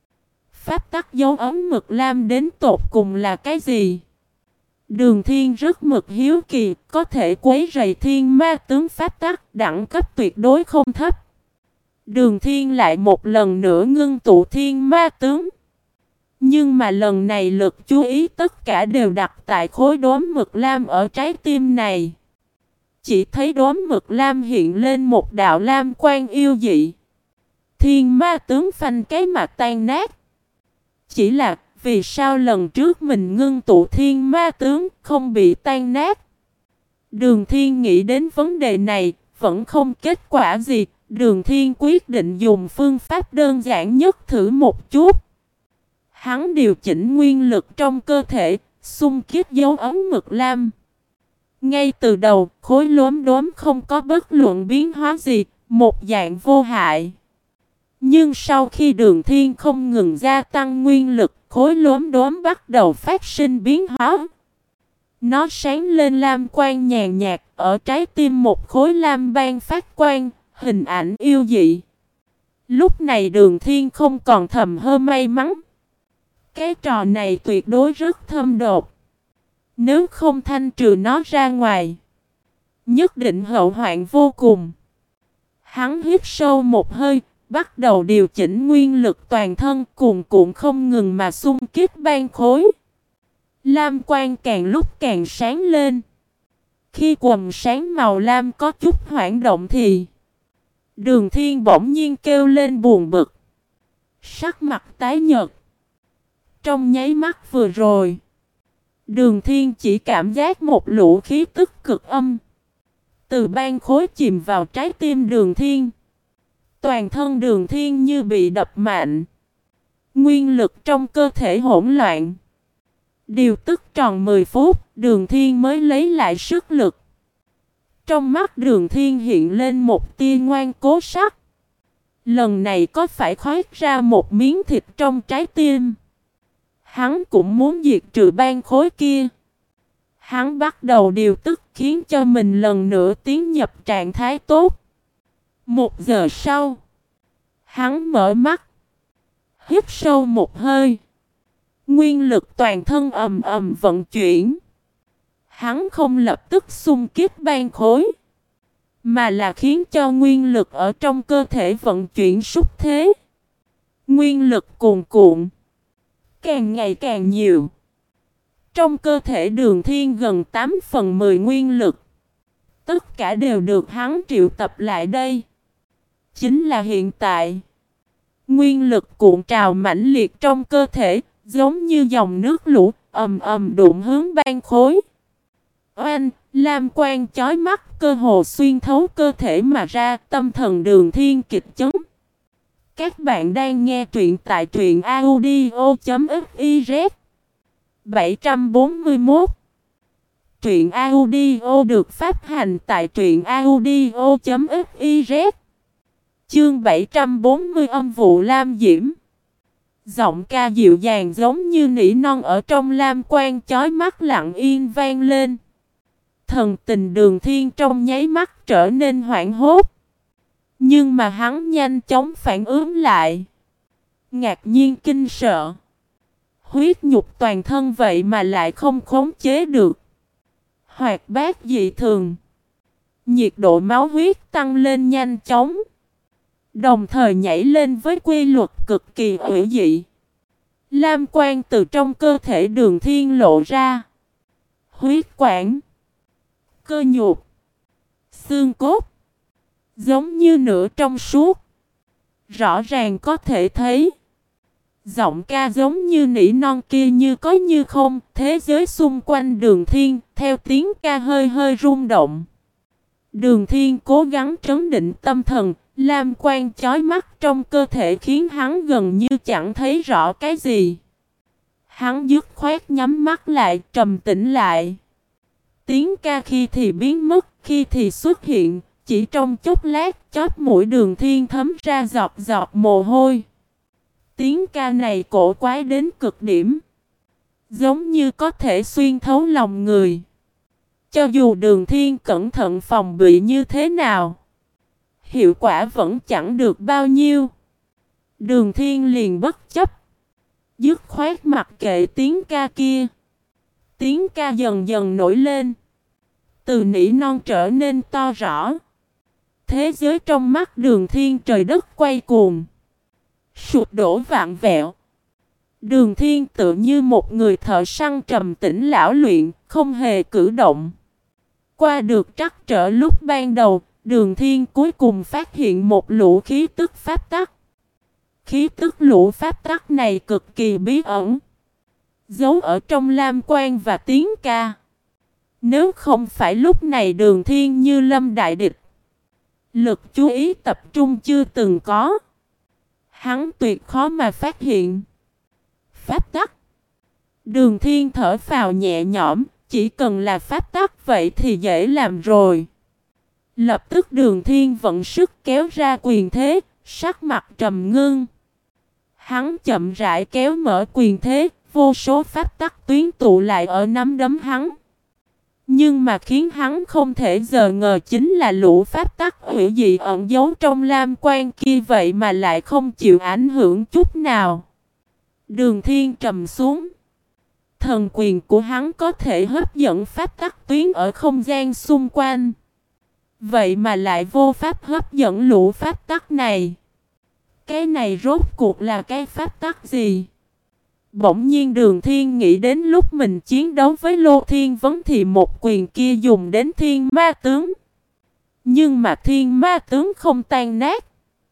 Pháp tắc dấu ấn mực lam đến tột cùng là cái gì? Đường Thiên rất mực hiếu kỳ, có thể quấy rầy thiên ma tướng pháp tắc, đẳng cấp tuyệt đối không thấp. Đường Thiên lại một lần nữa ngưng tụ thiên ma tướng. Nhưng mà lần này lực chú ý tất cả đều đặt tại khối đốm mực lam ở trái tim này. Chỉ thấy đốm mực lam hiện lên một đạo lam quang yêu dị. Thiên ma tướng phanh cái mà tan nát. Chỉ là vì sao lần trước mình ngưng tụ thiên ma tướng không bị tan nát? Đường Thiên nghĩ đến vấn đề này, vẫn không kết quả gì. Đường Thiên quyết định dùng phương pháp đơn giản nhất thử một chút. Hắn điều chỉnh nguyên lực trong cơ thể, xung kích dấu ấn mực lam. Ngay từ đầu, khối lốm đốm không có bất luận biến hóa gì, một dạng vô hại. Nhưng sau khi Đường Thiên không ngừng gia tăng nguyên lực, khối lốm đốm bắt đầu phát sinh biến hóa. Nó sáng lên lam quang nhàn nhạt, ở trái tim một khối lam ban phát quang, hình ảnh yêu dị. Lúc này Đường Thiên không còn thầm hơ may mắn. Cái trò này tuyệt đối rất thâm độc. Nếu không thanh trừ nó ra ngoài, nhất định hậu hoạn vô cùng. Hắn hít sâu một hơi, bắt đầu điều chỉnh nguyên lực toàn thân, cuồn cuộn không ngừng mà xung kích ban khối. Lam quang càng lúc càng sáng lên. Khi quầng sáng màu lam có chút hoảng động thì Đường Thiên bỗng nhiên kêu lên buồn bực, sắc mặt tái nhợt. Trong nháy mắt vừa rồi, Đường Thiên chỉ cảm giác một lũ khí tức cực âm từ ban khối chìm vào trái tim Đường Thiên. Toàn thân Đường Thiên như bị đập mạnh, nguyên lực trong cơ thể hỗn loạn. Điều tức tròn mười phút, Đường Thiên mới lấy lại sức lực. Trong mắt Đường Thiên hiện lên một tia ngoan cố sắc. Lần này có phải khoét ra một miếng thịt trong trái tim. Hắn cũng muốn diệt trừ ban khối kia. Hắn bắt đầu điều tức khiến cho mình lần nữa tiến nhập trạng thái tốt. Một giờ sau, hắn mở mắt, hít sâu một hơi. Nguyên lực toàn thân ầm ầm vận chuyển. Hắn không lập tức xung kích ban khối, mà là khiến cho nguyên lực ở trong cơ thể vận chuyển xúc thế. Nguyên lực cuồn cuộn, càng ngày càng nhiều. Trong cơ thể Đường Thiên gần tám phần mười nguyên lực, tất cả đều được hắn triệu tập lại đây. Chính là hiện tại, nguyên lực cuộn trào mãnh liệt trong cơ thể, giống như dòng nước lũ, ầm ầm đụng hướng ban khối. Oanh, lam quang chói mắt cơ hồ xuyên thấu cơ thể mà ra, tâm thần Đường Thiên kịch chấn. Các bạn đang nghe truyện tại truyện audio chấm fiz. bảy trăm bốn mươi mốt. Truyện audio được phát hành tại truyện audio chấm fiz. Chương bảy trăm bốn mươi âm vụ lam diễm. Giọng ca dịu dàng giống như nỉ non ở trong lam quang chói mắt lặng yên vang lên. Thần tình Đường Thiên trong nháy mắt trở nên hoảng hốt. Nhưng mà hắn nhanh chóng phản ứng lại. Ngạc nhiên kinh sợ. Huyết nhục toàn thân vậy mà lại không khống chế được. Hoạt bát dị thường. Nhiệt độ máu huyết tăng lên nhanh chóng. Đồng thời nhảy lên với quy luật cực kỳ hữu dị. Lam quang từ trong cơ thể Đường Thiên lộ ra. Huyết quản, cơ nhục, xương cốt, giống như nửa trong suốt. Rõ ràng có thể thấy. Giọng ca giống như nỉ non kia như có như không. Thế giới xung quanh Đường Thiên theo tiếng ca hơi hơi rung động. Đường Thiên cố gắng trấn định tâm thần. Lam quang chói mắt trong cơ thể khiến hắn gần như chẳng thấy rõ cái gì. Hắn dứt khoát nhắm mắt lại, trầm tĩnh lại. Tiếng ca khi thì biến mất, khi thì xuất hiện. Chỉ trong chốc lát, chóp mũi Đường Thiên thấm ra giọt giọt mồ hôi. Tiếng ca này cổ quái đến cực điểm. Giống như có thể xuyên thấu lòng người. Cho dù Đường Thiên cẩn thận phòng bị như thế nào, hiệu quả vẫn chẳng được bao nhiêu. Đường Thiên liền bất chấp, dứt khoát mặc kệ tiếng ca kia. Tiếng ca dần dần nổi lên, từ nỉ non trở nên to rõ. Thế giới trong mắt Đường Thiên trời đất quay cuồng, sụp đổ vạn vẹo. Đường Thiên tự như một người thợ săn trầm tĩnh lão luyện, không hề cử động. Qua được trắc trở lúc ban đầu, Đường Thiên cuối cùng phát hiện một lũ khí tức pháp tắc. Khí tức lũ pháp tắc này cực kỳ bí ẩn, giấu ở trong lam quang và tiếng ca. Nếu không phải lúc này Đường Thiên như lâm đại địch, lực chú ý tập trung chưa từng có, hắn tuyệt khó mà phát hiện. Pháp tắc. Đường Thiên thở phào nhẹ nhõm, chỉ cần là pháp tắc vậy thì dễ làm rồi. Lập tức Đường Thiên vận sức kéo ra quyền thế, sắc mặt trầm ngưng. Hắn chậm rãi kéo mở quyền thế, vô số pháp tắc tuyến tụ lại ở nắm đấm hắn. Nhưng mà khiến hắn không thể ngờ ngờ chính là lũ pháp tắc hủy dị ẩn giấu trong lam quang kia vậy mà lại không chịu ảnh hưởng chút nào. Đường Thiên trầm xuống. Thần quyền của hắn có thể hấp dẫn pháp tắc tuyến ở không gian xung quanh. Vậy mà lại vô pháp hấp dẫn lũ pháp tắc này. Cái này rốt cuộc là cái pháp tắc gì? Bỗng nhiên Đường Thiên nghĩ đến lúc mình chiến đấu với Lô Thiên Vấn thì một quyền kia dùng đến thiên ma tướng. Nhưng mà thiên ma tướng không tan nát.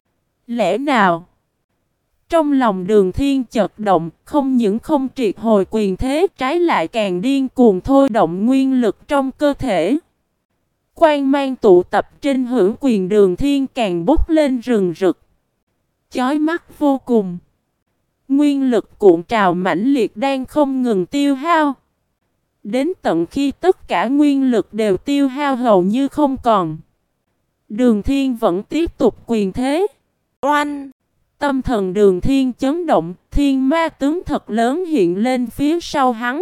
Lẽ nào? Trong lòng Đường Thiên chợt động, không những không triệt hồi quyền thế, trái lại càng điên cuồng thôi động nguyên lực trong cơ thể. Quang mang tụ tập trên hữu quyền Đường Thiên càng bốc lên rừng rực, chói mắt vô cùng. Nguyên lực cuộn trào mãnh liệt đang không ngừng tiêu hao. Đến tận khi tất cả nguyên lực đều tiêu hao hầu như không còn, Đường Thiên vẫn tiếp tục quyền thế. Oanh! Tâm thần Đường Thiên chấn động, thiên ma tướng thật lớn hiện lên phía sau hắn.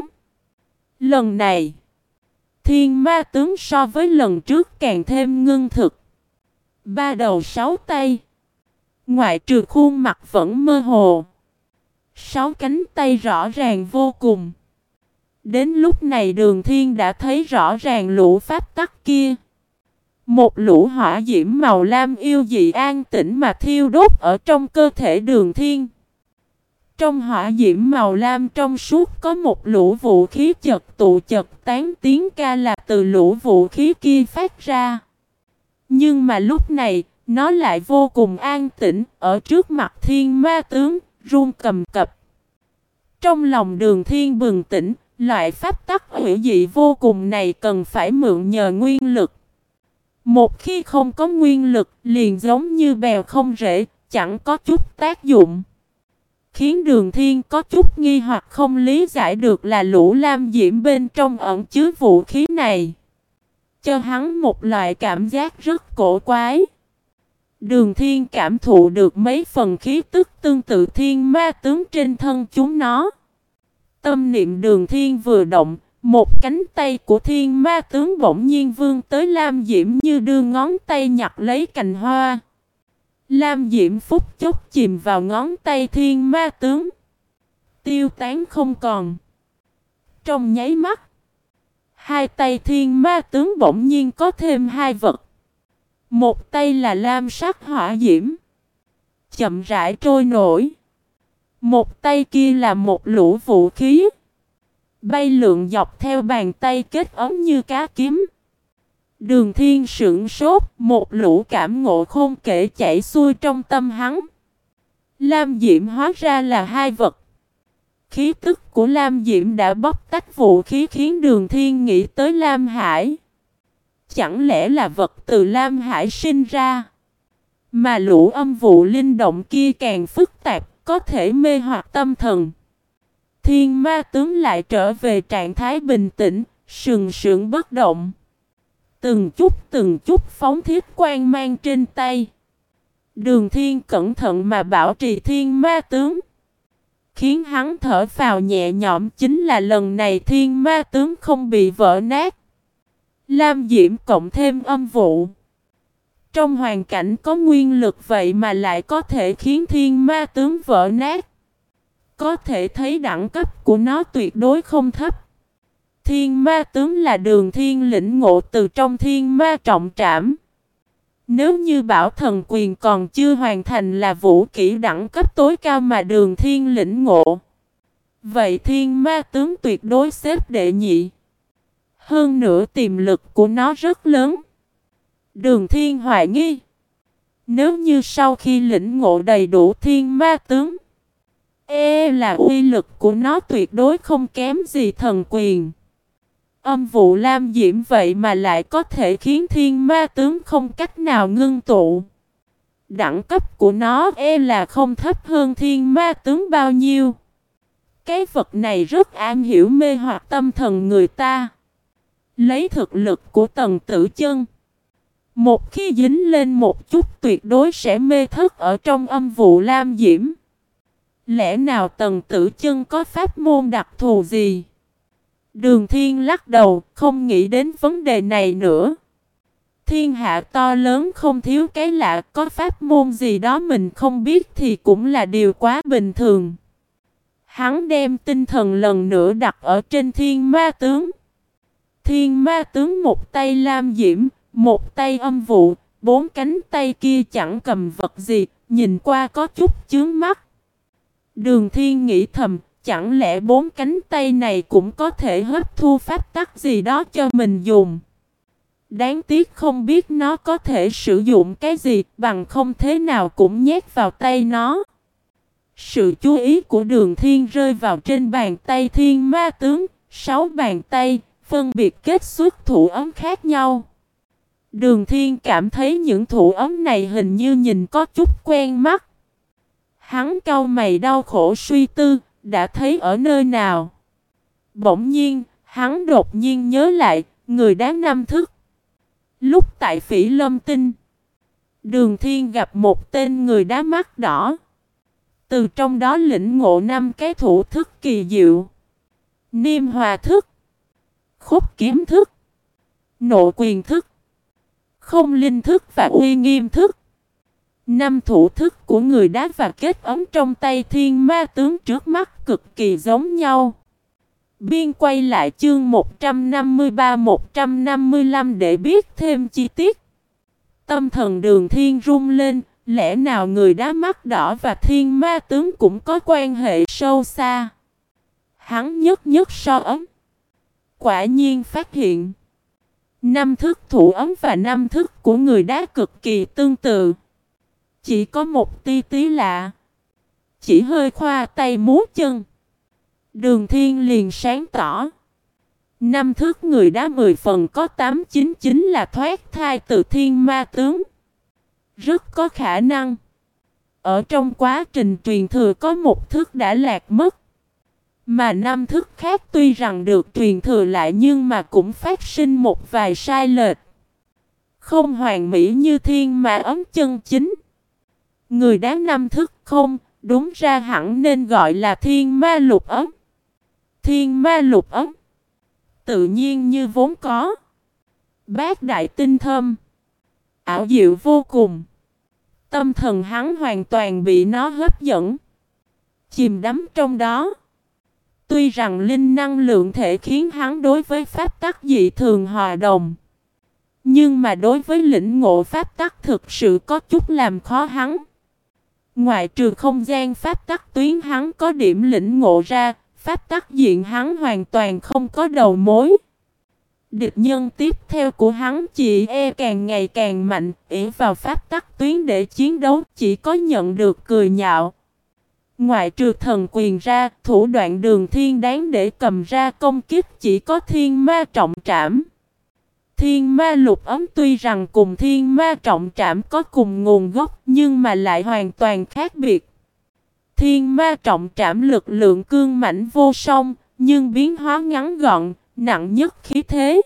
Lần này, thiên ma tướng so với lần trước càng thêm ngưng thực. Ba đầu sáu tay, ngoại trừ khuôn mặt vẫn mơ hồ, sáu cánh tay rõ ràng vô cùng. Đến lúc này Đường Thiên đã thấy rõ ràng lũ pháp tắc kia. Một lũ hỏa diễm màu lam yêu dị an tĩnh mà thiêu đốt ở trong cơ thể Đường Thiên. Trong hỏa diễm màu lam trong suốt có một lũ vũ khí chật tụ chật tán, tiếng ca là từ lũ vũ khí kia phát ra. Nhưng mà lúc này, nó lại vô cùng an tĩnh, ở trước mặt thiên ma tướng, run cầm cập. Trong lòng Đường Thiên bừng tỉnh, loại pháp tắc hủy dị vô cùng này cần phải mượn nhờ nguyên lực. Một khi không có nguyên lực, liền giống như bèo không rễ, chẳng có chút tác dụng. Khiến Đường Thiên có chút nghi hoặc không lý giải được là lũ lam diễm bên trong ẩn chứa vũ khí này. Cho hắn một loại cảm giác rất cổ quái. Đường Thiên cảm thụ được mấy phần khí tức tương tự thiên ma tướng trên thân chúng nó. Tâm niệm Đường Thiên vừa động, một cánh tay của thiên ma tướng bỗng nhiên vươn tới lam diễm như đưa ngón tay nhặt lấy cành hoa. Lam diễm phút chốc chìm vào ngón tay thiên ma tướng, tiêu tán không còn. Trong nháy mắt, hai tay thiên ma tướng bỗng nhiên có thêm hai vật. Một tay là lam sắc hỏa diễm, chậm rãi trôi nổi. Một tay kia là một lũ vũ khí, bay lượn dọc theo bàn tay kết ấm như cá kiếm. Đường Thiên sững sốt, một lũ cảm ngộ khôn kể chảy xuôi trong tâm hắn. Lam diễm hóa ra là hai vật. Khí tức của Lam diễm đã bóc tách vũ khí khiến Đường Thiên nghĩ tới Lam Hải. Chẳng lẽ là vật từ Lam Hải sinh ra? Mà lũ âm vụ linh động kia càng phức tạp, có thể mê hoặc tâm thần. Thiên ma tướng lại trở về trạng thái bình tĩnh, sừng sững bất động. Từng chút từng chút phóng thiết quang mang trên tay. Đường Thiên cẩn thận mà bảo trì thiên ma tướng. Khiến hắn thở phào nhẹ nhõm chính là lần này thiên ma tướng không bị vỡ nát. Lam diễm cộng thêm âm vụ. Trong hoàn cảnh có nguyên lực vậy mà lại có thể khiến thiên ma tướng vỡ nát. Có thể thấy đẳng cấp của nó tuyệt đối không thấp. Thiên ma tướng là Đường Thiên lĩnh ngộ từ trong thiên ma trọng trảm. Nếu như bảo thần quyền còn chưa hoàn thành là vũ kỹ đẳng cấp tối cao mà Đường Thiên lĩnh ngộ, vậy thiên ma tướng tuyệt đối xếp đệ nhị. Hơn nữa tiềm lực của nó rất lớn. Đường Thiên hoài nghi, nếu như sau khi lĩnh ngộ đầy đủ thiên ma tướng, e là uy lực của nó tuyệt đối không kém gì thần quyền. Âm vụ lam diễm vậy mà lại có thể khiến thiên ma tướng không cách nào ngưng tụ. Đẳng cấp của nó e là không thấp hơn thiên ma tướng bao nhiêu. Cái vật này rất am hiểu mê hoặc tâm thần người ta. Lấy thực lực của Tần Tử Chân, một khi dính lên một chút tuyệt đối sẽ mê thất ở trong âm vụ lam diễm. Lẽ nào Tần Tử Chân có pháp môn đặc thù gì? Đường Thiên lắc đầu, không nghĩ đến vấn đề này nữa. Thiên hạ to lớn không thiếu cái lạ, có pháp môn gì đó mình không biết thì cũng là điều quá bình thường. Hắn đem tinh thần lần nữa đặt ở trên thiên ma tướng. Thiên ma tướng một tay lam diễm, một tay âm vụ, bốn cánh tay kia chẳng cầm vật gì, nhìn qua có chút chướng mắt. Đường Thiên nghĩ thầm, chẳng lẽ bốn cánh tay này cũng có thể hấp thu pháp tắc gì đó cho mình dùng. Đáng tiếc không biết nó có thể sử dụng cái gì, bằng không thế nào cũng nhét vào tay nó. Sự chú ý của Đường Thiên rơi vào trên bàn tay thiên ma tướng, sáu bàn tay, phân biệt kết xuất thủ ấm khác nhau. Đường Thiên cảm thấy những thủ ấm này hình như nhìn có chút quen mắt. Hắn cau mày đau khổ suy tư, đã thấy ở nơi nào. Bỗng nhiên, hắn đột nhiên nhớ lại, người đáng năm thức. Lúc tại Phỉ Lâm Tinh, Đường Thiên gặp một tên người đá mắt đỏ. Từ trong đó lĩnh ngộ năm cái thủ thức kỳ diệu. Niêm hòa thức, khúc kiếm thức, nộ quyền thức, không linh thức và uy nghiêm thức. Năm thủ thức của người đá và kết ấm trong tay thiên ma tướng trước mắt cực kỳ giống nhau. Biên quay lại chương một trăm năm mươi ba một trăm năm mươi lăm để biết thêm chi tiết. Tâm thần Đường Thiên rung lên, lẽ nào người đá mắt đỏ và thiên ma tướng cũng có quan hệ sâu xa? Hắn nhất nhất so ấm. Quả nhiên phát hiện năm thức thủ ấm và năm thức của người đá cực kỳ tương tự. Chỉ có một tí tí lạ. Chỉ hơi khoa tay múa chân, Đường Thiên liền sáng tỏ. Năm thức người đá mười phần có tám chín chính là thoát thai từ thiên ma tướng. Rất có khả năng ở trong quá trình truyền thừa có một thức đã lạc mất. Mà năm thức khác tuy rằng được truyền thừa lại nhưng mà cũng phát sinh một vài sai lệch. Không hoàn mỹ như thiên ma ấm chân chính. Người đá năm thức không, đúng ra hẳn nên gọi là thiên ma lục ấm. Thiên ma lục ấm tự nhiên như vốn có. Bát đại tinh thâm, ảo diệu vô cùng. Tâm thần hắn hoàn toàn bị nó hấp dẫn, chìm đắm trong đó. Tuy rằng linh năng lượng thể khiến hắn đối với pháp tắc dị thường hòa đồng, nhưng mà đối với lĩnh ngộ pháp tắc thực sự có chút làm khó hắn. Ngoại trừ không gian pháp tắc tuyến hắn có điểm lĩnh ngộ ra, pháp tắc diện hắn hoàn toàn không có đầu mối. Địch nhân tiếp theo của hắn chỉ e càng ngày càng mạnh, ỷ vào pháp tắc tuyến để chiến đấu chỉ có nhận được cười nhạo. Ngoại trừ thần quyền ra, thủ đoạn Đường Thiên đáng để cầm ra công kích chỉ có thiên ma trọng trảm. Thiên ma lục ấm tuy rằng cùng thiên ma trọng trảm có cùng nguồn gốc nhưng mà lại hoàn toàn khác biệt. Thiên ma trọng trảm lực lượng cương mãnh vô song, nhưng biến hóa ngắn gọn, nặng nhất khí thế.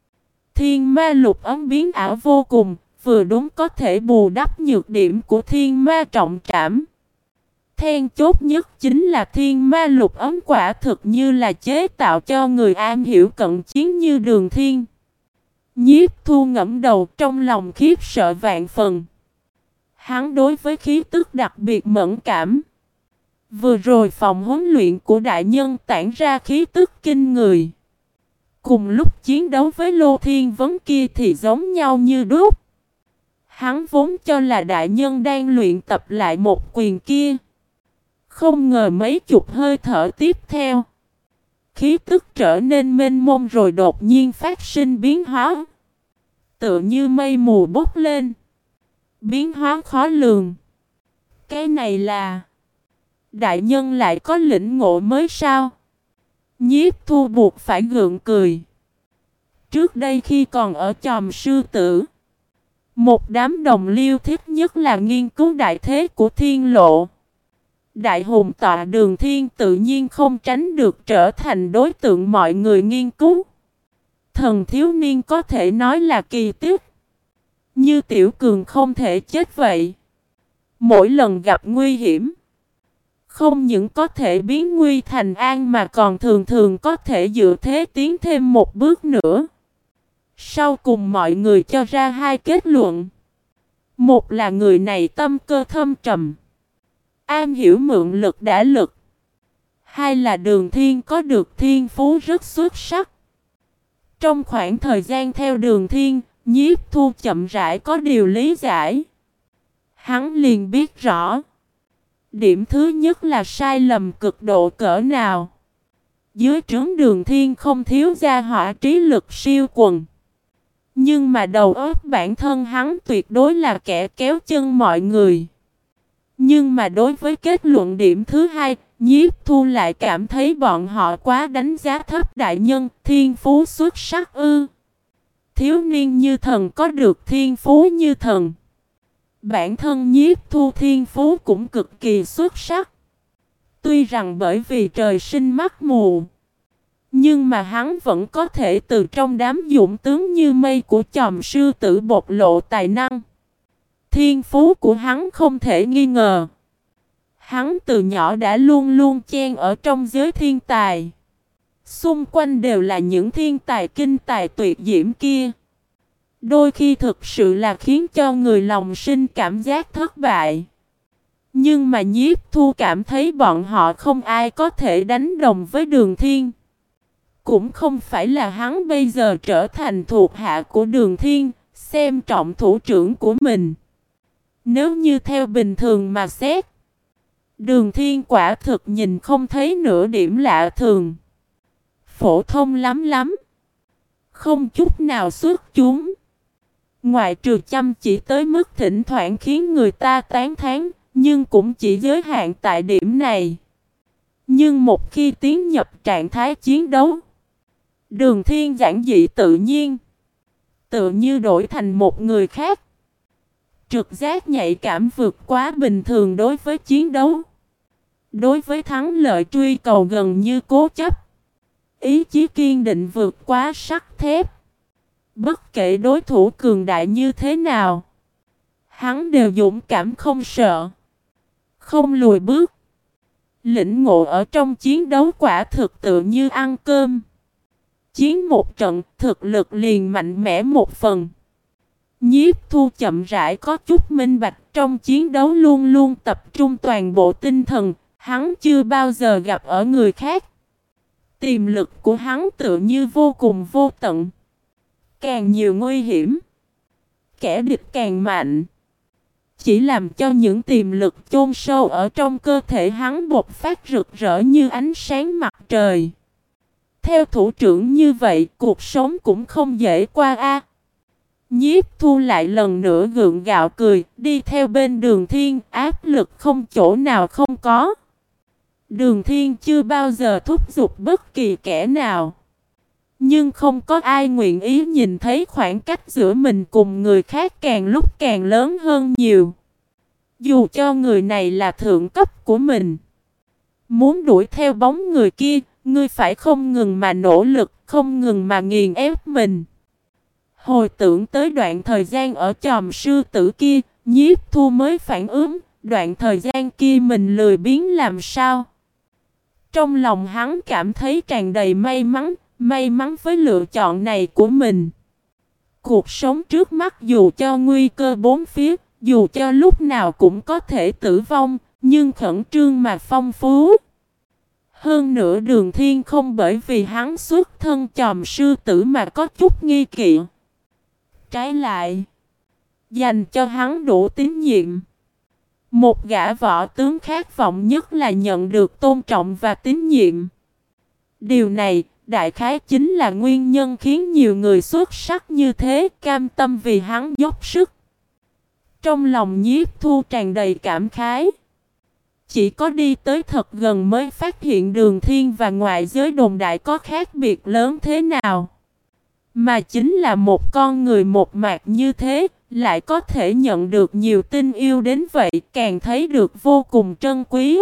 Thiên ma lục ấm biến ảo vô cùng, vừa đúng có thể bù đắp nhược điểm của thiên ma trọng trảm. Then chốt nhất chính là thiên ma lục ấm quả thực như là chế tạo cho người am hiểu cận chiến như Đường Thiên. Nhiếp Thu ngẫm đầu trong lòng khiếp sợ vạn phần. Hắn đối với khí tức đặc biệt mẫn cảm. Vừa rồi phòng huấn luyện của đại nhân tản ra khí tức kinh người. Cùng lúc chiến đấu với Lô Thiên Vấn kia thì giống nhau như đúc. Hắn vốn cho là đại nhân đang luyện tập lại một quyền kia. Không ngờ mấy chục hơi thở tiếp theo, khí tức trở nên mênh mông rồi đột nhiên phát sinh biến hóa. Tựa như mây mù bốc lên. Biến hóa khó lường. Cái này là... Đại nhân lại có lĩnh ngộ mới sao? Nhiếp Thu buộc phải gượng cười. Trước đây khi còn ở Chòm Sư Tử, một đám đồng liêu thích nhất là nghiên cứu đại thế của thiên lộ. Đại hùng tọa Đường Thiên tự nhiên không tránh được trở thành đối tượng mọi người nghiên cứu. Thần thiếu niên có thể nói là kỳ tích. Như Tiểu Cường không thể chết vậy. Mỗi lần gặp nguy hiểm, không những có thể biến nguy thành an mà còn thường thường có thể dựa thế tiến thêm một bước nữa. Sau cùng mọi người cho ra hai kết luận. Một là người này tâm cơ thâm trầm, am hiểu mượn lực đả lực. Hai là Đường Thiên có được thiên phú rất xuất sắc. Trong khoảng thời gian theo Đường Thiên, Nhiếp Thu chậm rãi có điều lý giải. Hắn liền biết rõ. Điểm thứ nhất là sai lầm cực độ cỡ nào. Dưới trướng Đường Thiên không thiếu gia hỏa trí lực siêu quần. Nhưng mà đầu óc bản thân hắn tuyệt đối là kẻ kéo chân mọi người. Nhưng mà đối với kết luận điểm thứ hai, Nhiếp Thu lại cảm thấy bọn họ quá đánh giá thấp đại nhân, thiên phú xuất sắc ư. Thiếu niên như thần có được thiên phú như thần. Bản thân Nhiếp Thu thiên phú cũng cực kỳ xuất sắc. Tuy rằng bởi vì trời sinh mắt mù, nhưng mà hắn vẫn có thể từ trong đám dũng tướng như mây của Chòm Sư Tử bộc lộ tài năng. Thiên phú của hắn không thể nghi ngờ. Hắn từ nhỏ đã luôn luôn chen ở trong giới thiên tài. Xung quanh đều là những thiên tài kinh tài tuyệt diễm kia. Đôi khi thực sự là khiến cho người lòng sinh cảm giác thất bại. Nhưng mà Nhiếp Thu cảm thấy bọn họ không ai có thể đánh đồng với Đường Thiên. Cũng không phải là hắn bây giờ trở thành thuộc hạ của Đường Thiên, xem trọng thủ trưởng của mình. Nếu như theo bình thường mà xét, Đường Thiên quả thực nhìn không thấy nửa điểm lạ thường. Phổ thông lắm lắm. Không chút nào xuất chúng. Ngoại trừ chăm chỉ tới mức thỉnh thoảng khiến người ta tán thán, nhưng cũng chỉ giới hạn tại điểm này. Nhưng một khi tiến nhập trạng thái chiến đấu, Đường Thiên giản dị tự nhiên, tự như đổi thành một người khác. Trực giác nhạy cảm vượt quá bình thường đối với chiến đấu. Đối với thắng lợi truy cầu gần như cố chấp. Ý chí kiên định vượt quá sắt thép. Bất kể đối thủ cường đại như thế nào, hắn đều dũng cảm không sợ, không lùi bước. Lĩnh ngộ ở trong chiến đấu quả thực tự như ăn cơm. Chiến một trận, thực lực liền mạnh mẽ một phần. Nhiếp Thu chậm rãi có chút minh bạch, trong chiến đấu luôn luôn tập trung toàn bộ tinh thần, hắn chưa bao giờ gặp ở người khác. Tiềm lực của hắn tự như vô cùng vô tận. Càng nhiều nguy hiểm, kẻ địch càng mạnh. Chỉ làm cho những tiềm lực chôn sâu ở trong cơ thể hắn bộc phát rực rỡ như ánh sáng mặt trời. Theo thủ trưởng như vậy, cuộc sống cũng không dễ qua a. Nhiếp Thu lại lần nữa gượng gạo cười, đi theo bên Đường Thiên, áp lực không chỗ nào không có. Đường Thiên chưa bao giờ thúc giục bất kỳ kẻ nào. Nhưng không có ai nguyện ý nhìn thấy khoảng cách giữa mình cùng người khác càng lúc càng lớn hơn nhiều. Dù cho người này là thượng cấp của mình. Muốn đuổi theo bóng người kia, ngươi phải không ngừng mà nỗ lực, không ngừng mà nghiền ép mình. Hồi tưởng tới đoạn thời gian ở chòm sư tử kia, Nhiếp Thu mới phản ứng, đoạn thời gian kia mình lười biếng làm sao. Trong lòng hắn cảm thấy tràn đầy may mắn, may mắn với lựa chọn này của mình. Cuộc sống trước mắt dù cho nguy cơ bốn phía, dù cho lúc nào cũng có thể tử vong, nhưng khẩn trương mà phong phú. Hơn nữa Đường Thiên không bởi vì hắn xuất thân chòm sư tử mà có chút nghi kỵ. Trái lại, dành cho hắn đủ tín nhiệm. Một gã võ tướng khát vọng nhất là nhận được tôn trọng và tín nhiệm. Điều này, đại khái chính là nguyên nhân khiến nhiều người xuất sắc như thế cam tâm vì hắn dốc sức. Trong lòng Nhiếp Thu tràn đầy cảm khái. Chỉ có đi tới thật gần mới phát hiện Đường Thiên và ngoại giới đồn đại có khác biệt lớn thế nào. Mà chính là một con người một mạc như thế, lại có thể nhận được nhiều tình yêu đến vậy, càng thấy được vô cùng trân quý.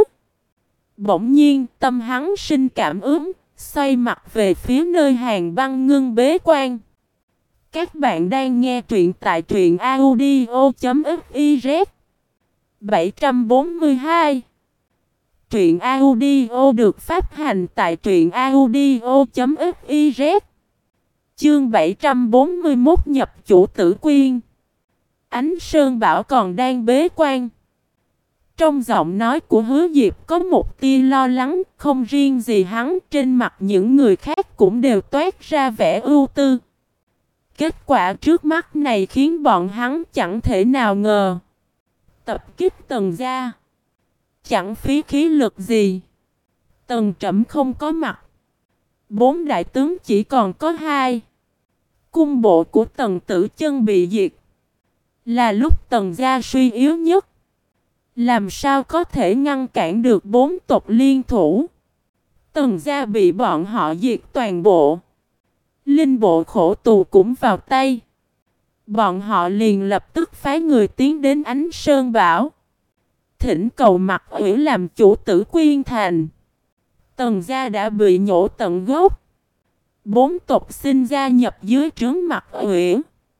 Bỗng nhiên, tâm hắn sinh cảm ứng, xoay mặt về phía nơi Hàn Băng Ngưng bế quan. Các bạn đang nghe truyện tại truyện audio chấm fiz. bảy trăm bốn mươi hai. Truyện audio được phát hành tại truyện audio chấm fiz. Chương bảy trăm bốn mươi mốt nhập chủ tử quyên. Ánh Sơn Bảo còn đang bế quan. Trong giọng nói của Hứa Diệp có một tia lo lắng, không riêng gì hắn, trên mặt những người khác cũng đều toát ra vẻ ưu tư. Kết quả trước mắt này khiến bọn hắn chẳng thể nào ngờ. Tập kích Tần gia, chẳng phí khí lực gì. Tần Trẩm không có mặt. Bốn đại tướng chỉ còn có hai. Cung bộ của Tần Tử Chân bị diệt. Là lúc Tần gia suy yếu nhất. Làm sao có thể ngăn cản được bốn tộc liên thủ. Tần gia bị bọn họ diệt toàn bộ. Linh bộ khổ tù cũng vào tay. Bọn họ liền lập tức phái người tiến đến Ánh Sơn Bảo. Thỉnh cầu Mặc Ủy làm chủ tử Quyên Thành. Tần gia đã bị nhổ tận gốc. Bốn tộc xin gia nhập dưới trướng Mặc Ủy.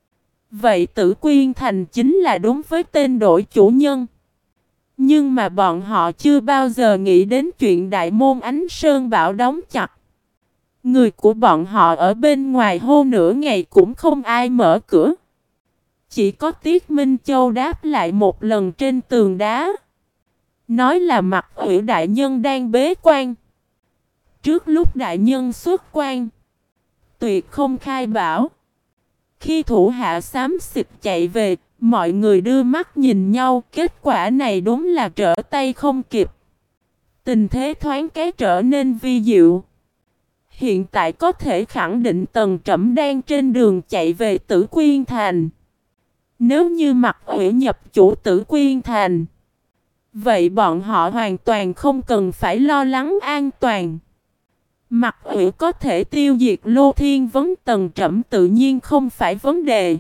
Vậy Tử Quyên Thành chính là đúng với tên đổi chủ nhân. Nhưng mà bọn họ chưa bao giờ nghĩ đến chuyện đại môn Ánh Sơn Bảo đóng chặt. Người của bọn họ ở bên ngoài hô nửa ngày cũng không ai mở cửa. Chỉ có Tiết Minh Châu đáp lại một lần trên tường đá. Nói là Mặc Ủy đại nhân đang bế quan. Trước lúc đại nhân xuất quan, tuyệt không khai bảo. Khi thủ hạ xám xịt chạy về, mọi người đưa mắt nhìn nhau, kết quả này đúng là trở tay không kịp. Tình thế thoáng cái trở nên vi diệu. Hiện tại có thể khẳng định Tần Trẩm đang trên đường chạy về Tử Quyên Thành. Nếu như Mặc Uy nhập chủ Tử Quyên Thành, vậy bọn họ hoàn toàn không cần phải lo lắng an toàn. Mặc Uy có thể tiêu diệt Lô Thiên Vấn, Tần Trẩm tự nhiên không phải vấn đề.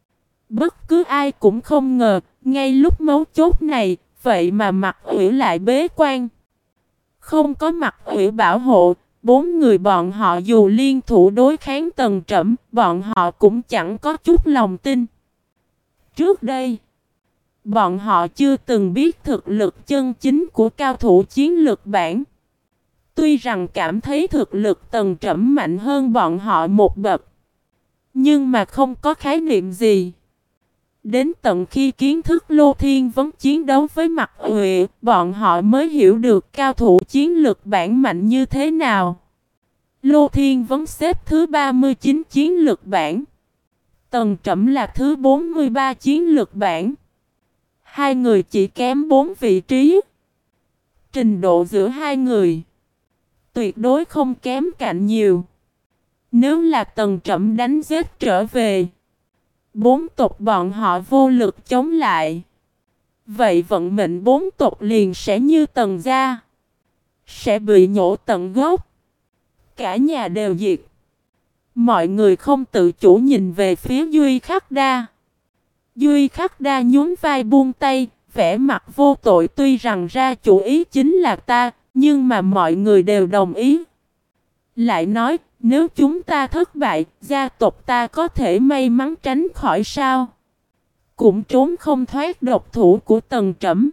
Bất cứ ai cũng không ngờ, ngay lúc mấu chốt này, vậy mà Mặc Uy lại bế quan. Không có Mặc Uy bảo hộ, bốn người bọn họ dù liên thủ đối kháng Tần Trẩm, bọn họ cũng chẳng có chút lòng tin. Trước đây, bọn họ chưa từng biết thực lực chân chính của cao thủ chiến lược bản. Tuy rằng cảm thấy thực lực Tần Trẩm mạnh hơn bọn họ một bậc, nhưng mà không có khái niệm gì. Đến tận khi kiến thức Lô Thiên Vấn chiến đấu với Mặc Uy, bọn họ mới hiểu được cao thủ chiến lược bản mạnh như thế nào. Lô Thiên Vấn xếp thứ ba mươi chín chiến lược bản, Tần Trẩm là thứ bốn mươi ba chiến lược bản. Hai người chỉ kém bốn vị trí. Trình độ giữa hai người tuyệt đối không kém cạnh nhiều. Nếu là Tần Trẩm đánh giết trở về, bốn tộc bọn họ vô lực chống lại, vậy vận mệnh bốn tộc liền sẽ như Tần gia, sẽ bị nhổ tận gốc, cả nhà đều diệt. Mọi người không tự chủ nhìn về phía Duy Khắc Đa. Duy Khắc Đa nhún vai buông tay, vẻ mặt vô tội, tuy rằng ra chủ ý chính là ta, nhưng mà mọi người đều đồng ý. Lại nói, nếu chúng ta thất bại, gia tộc ta có thể may mắn tránh khỏi sao? Cũng trốn không thoát độc thủ của Tần Trẩm.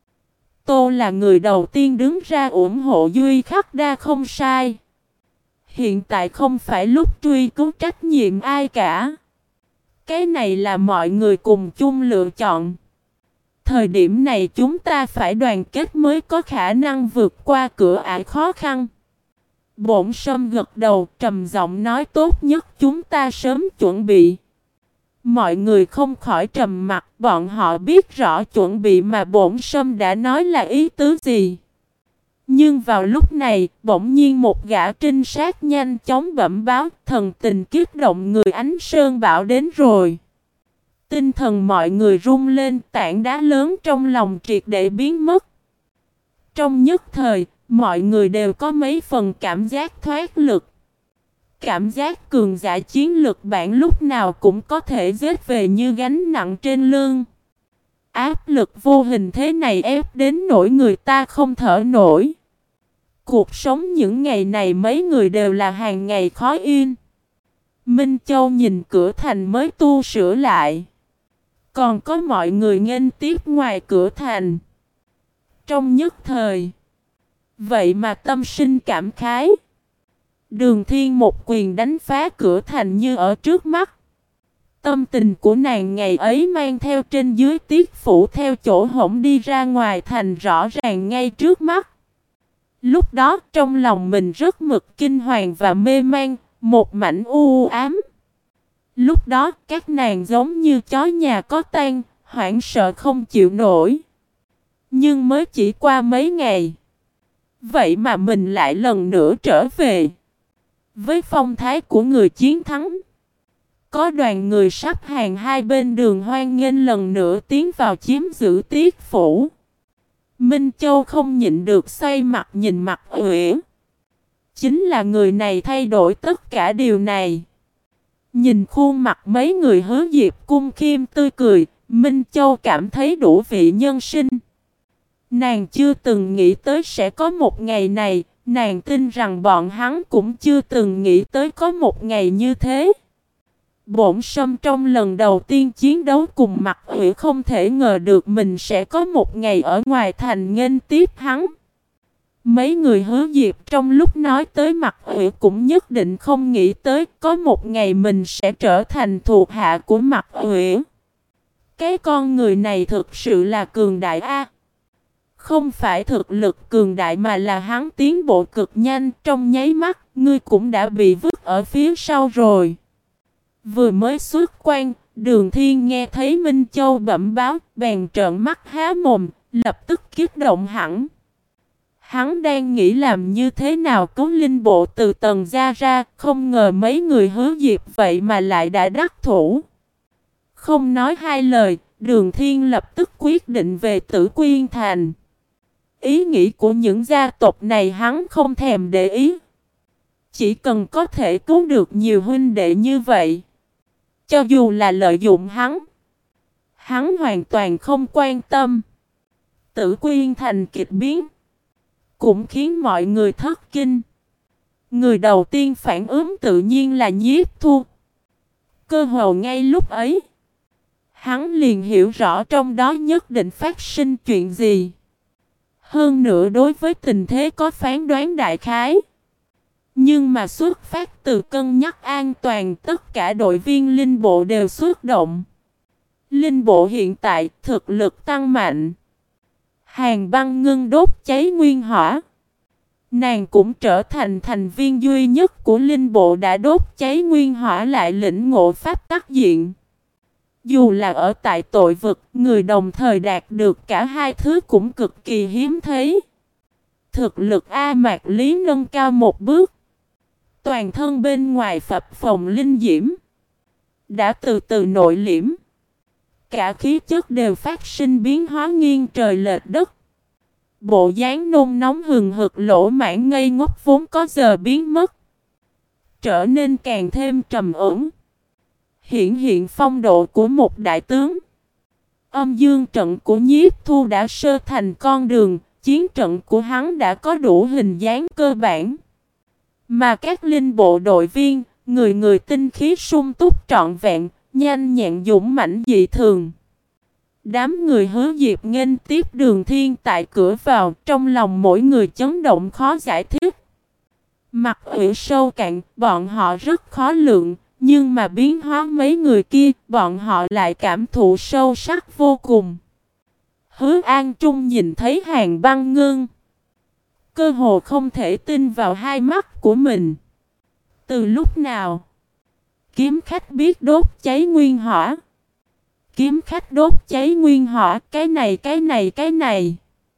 Tô là người đầu tiên đứng ra ủng hộ Duy Khắc Đa không sai. Hiện tại không phải lúc truy cứu trách nhiệm ai cả. Cái này là mọi người cùng chung lựa chọn. Thời điểm này chúng ta phải đoàn kết mới có khả năng vượt qua cửa ải khó khăn. Bổn Sâm gật đầu trầm giọng nói, tốt nhất chúng ta sớm chuẩn bị. Mọi người không khỏi trầm mặt, bọn họ biết rõ chuẩn bị mà Bổn Sâm đã nói là ý tứ gì. Nhưng vào lúc này, bỗng nhiên một gã trinh sát nhanh chóng bẩm báo, thần tình kích động người Ánh Sơn Bảo đến rồi. Tinh thần mọi người rung lên, tảng đá lớn trong lòng triệt để biến mất. Trong nhất thời, mọi người đều có mấy phần cảm giác thoát lực. Cảm giác cường giả chiến lực bản lúc nào cũng có thể giết về như gánh nặng trên lưng. Áp lực vô hình thế này ép đến nỗi người ta không thở nổi. Cuộc sống những ngày này mấy người đều là hàng ngày khó yên. Minh Châu nhìn cửa thành mới tu sửa lại. Còn có mọi người nghênh tiếp ngoài cửa thành. Trong nhất thời, vậy mà tâm sinh cảm khái. Đường Thiên một quyền đánh phá cửa thành như ở trước mắt. Tâm tình của nàng ngày ấy mang theo trên dưới tiết phủ theo chỗ hổng đi ra ngoài thành rõ ràng ngay trước mắt. Lúc đó trong lòng mình rất mực kinh hoàng và mê man, một mảnh u ám. Lúc đó các nàng giống như chó nhà có tang, hoảng sợ không chịu nổi. Nhưng mới chỉ qua mấy ngày, vậy mà mình lại lần nữa trở về. Với phong thái của người chiến thắng, có đoàn người sắp hàng hai bên đường hoan nghênh lần nữa tiến vào chiếm giữ tiết phủ. Minh Châu không nhịn được xoay mặt nhìn Mặc Uy. Chính là người này thay đổi tất cả điều này. Nhìn khuôn mặt mấy người Hứa Diệp cung khiêm tươi cười, Minh Châu cảm thấy đủ vị nhân sinh. Nàng chưa từng nghĩ tới sẽ có một ngày này, nàng tin rằng bọn hắn cũng chưa từng nghĩ tới có một ngày như thế. Bổn Sâm trong lần đầu tiên chiến đấu cùng Mặc Uy không thể ngờ được mình sẽ có một ngày ở ngoài thành nghênh tiếp hắn. Mấy người Hứa Diệp trong lúc nói tới Mặc Uy cũng nhất định không nghĩ tới có một ngày mình sẽ trở thành thuộc hạ của Mặc Uy. Cái con người này thực sự là cường đại a. Không phải thực lực cường đại mà là hắn tiến bộ cực nhanh, trong nháy mắt, ngươi cũng đã bị vứt ở phía sau rồi. Vừa mới xuất quan, Đường Thiên nghe thấy Minh Châu bẩm báo, bèn trợn mắt há mồm, lập tức kích động hẳn. Hắn đang nghĩ làm như thế nào cứu linh bộ từ Tần gia ra, không ngờ mấy người Hứa Diệp vậy mà lại đã đắc thủ. Không nói hai lời, Đường Thiên lập tức quyết định về Tử Quyên Thành. Ý nghĩ của những gia tộc này hắn không thèm để ý. Chỉ cần có thể cứu được nhiều huynh đệ như vậy, cho dù là lợi dụng hắn, hắn hoàn toàn không quan tâm. Tử Quyên Thành kịch biến cũng khiến mọi người thất kinh. Người đầu tiên phản ứng tự nhiên là Nhiếp Thu. Cơ hồ ngay lúc ấy, hắn liền hiểu rõ trong đó nhất định phát sinh chuyện gì. Hơn nữa đối với tình thế có phán đoán đại khái. Nhưng mà xuất phát từ cân nhắc an toàn, tất cả đội viên linh bộ đều xuất động. Linh bộ hiện tại thực lực tăng mạnh. Hàn Băng ngưng đốt cháy nguyên hỏa. Nàng cũng trở thành thành viên duy nhất của linh bộ đã đốt cháy nguyên hỏa lại lĩnh ngộ pháp tắc diện. Dù là ở tại tội vực, người đồng thời đạt được cả hai thứ cũng cực kỳ hiếm thấy. Thực lực A Mạc Lý nâng cao một bước. Toàn thân bên ngoài phập phồng linh diễm đã từ từ nội liễm. Cả khí chất đều phát sinh biến hóa nghiêng trời lệch đất. Bộ dáng nôn nóng hừng hực lỗ mãn ngây ngốc vốn có giờ biến mất, trở nên càng thêm trầm ổn. Hiển hiện phong độ của một đại tướng. Âm dương trận của Nhiếp Thu đã sơ thành con đường, chiến trận của hắn đã có đủ hình dáng cơ bản. Mà các linh bộ đội viên, người người tinh khí sung túc trọn vẹn, nhanh nhẹn dũng mãnh dị thường. Đám người Hứa Diệp nghênh tiếp Đường Thiên tại cửa vào, trong lòng mỗi người chấn động khó giải thích. Mặt ủy sâu cạn, bọn họ rất khó lượng, nhưng mà biến hóa mấy người kia, bọn họ lại cảm thụ sâu sắc vô cùng. Hứa An Trung nhìn thấy Hàn Băng Ngưng, cơ hồ không thể tin vào hai mắt của mình. Từ lúc nào kiếm khách biết đốt cháy nguyên hỏa? Kiếm khách đốt cháy nguyên hỏa, cái này cái này cái này.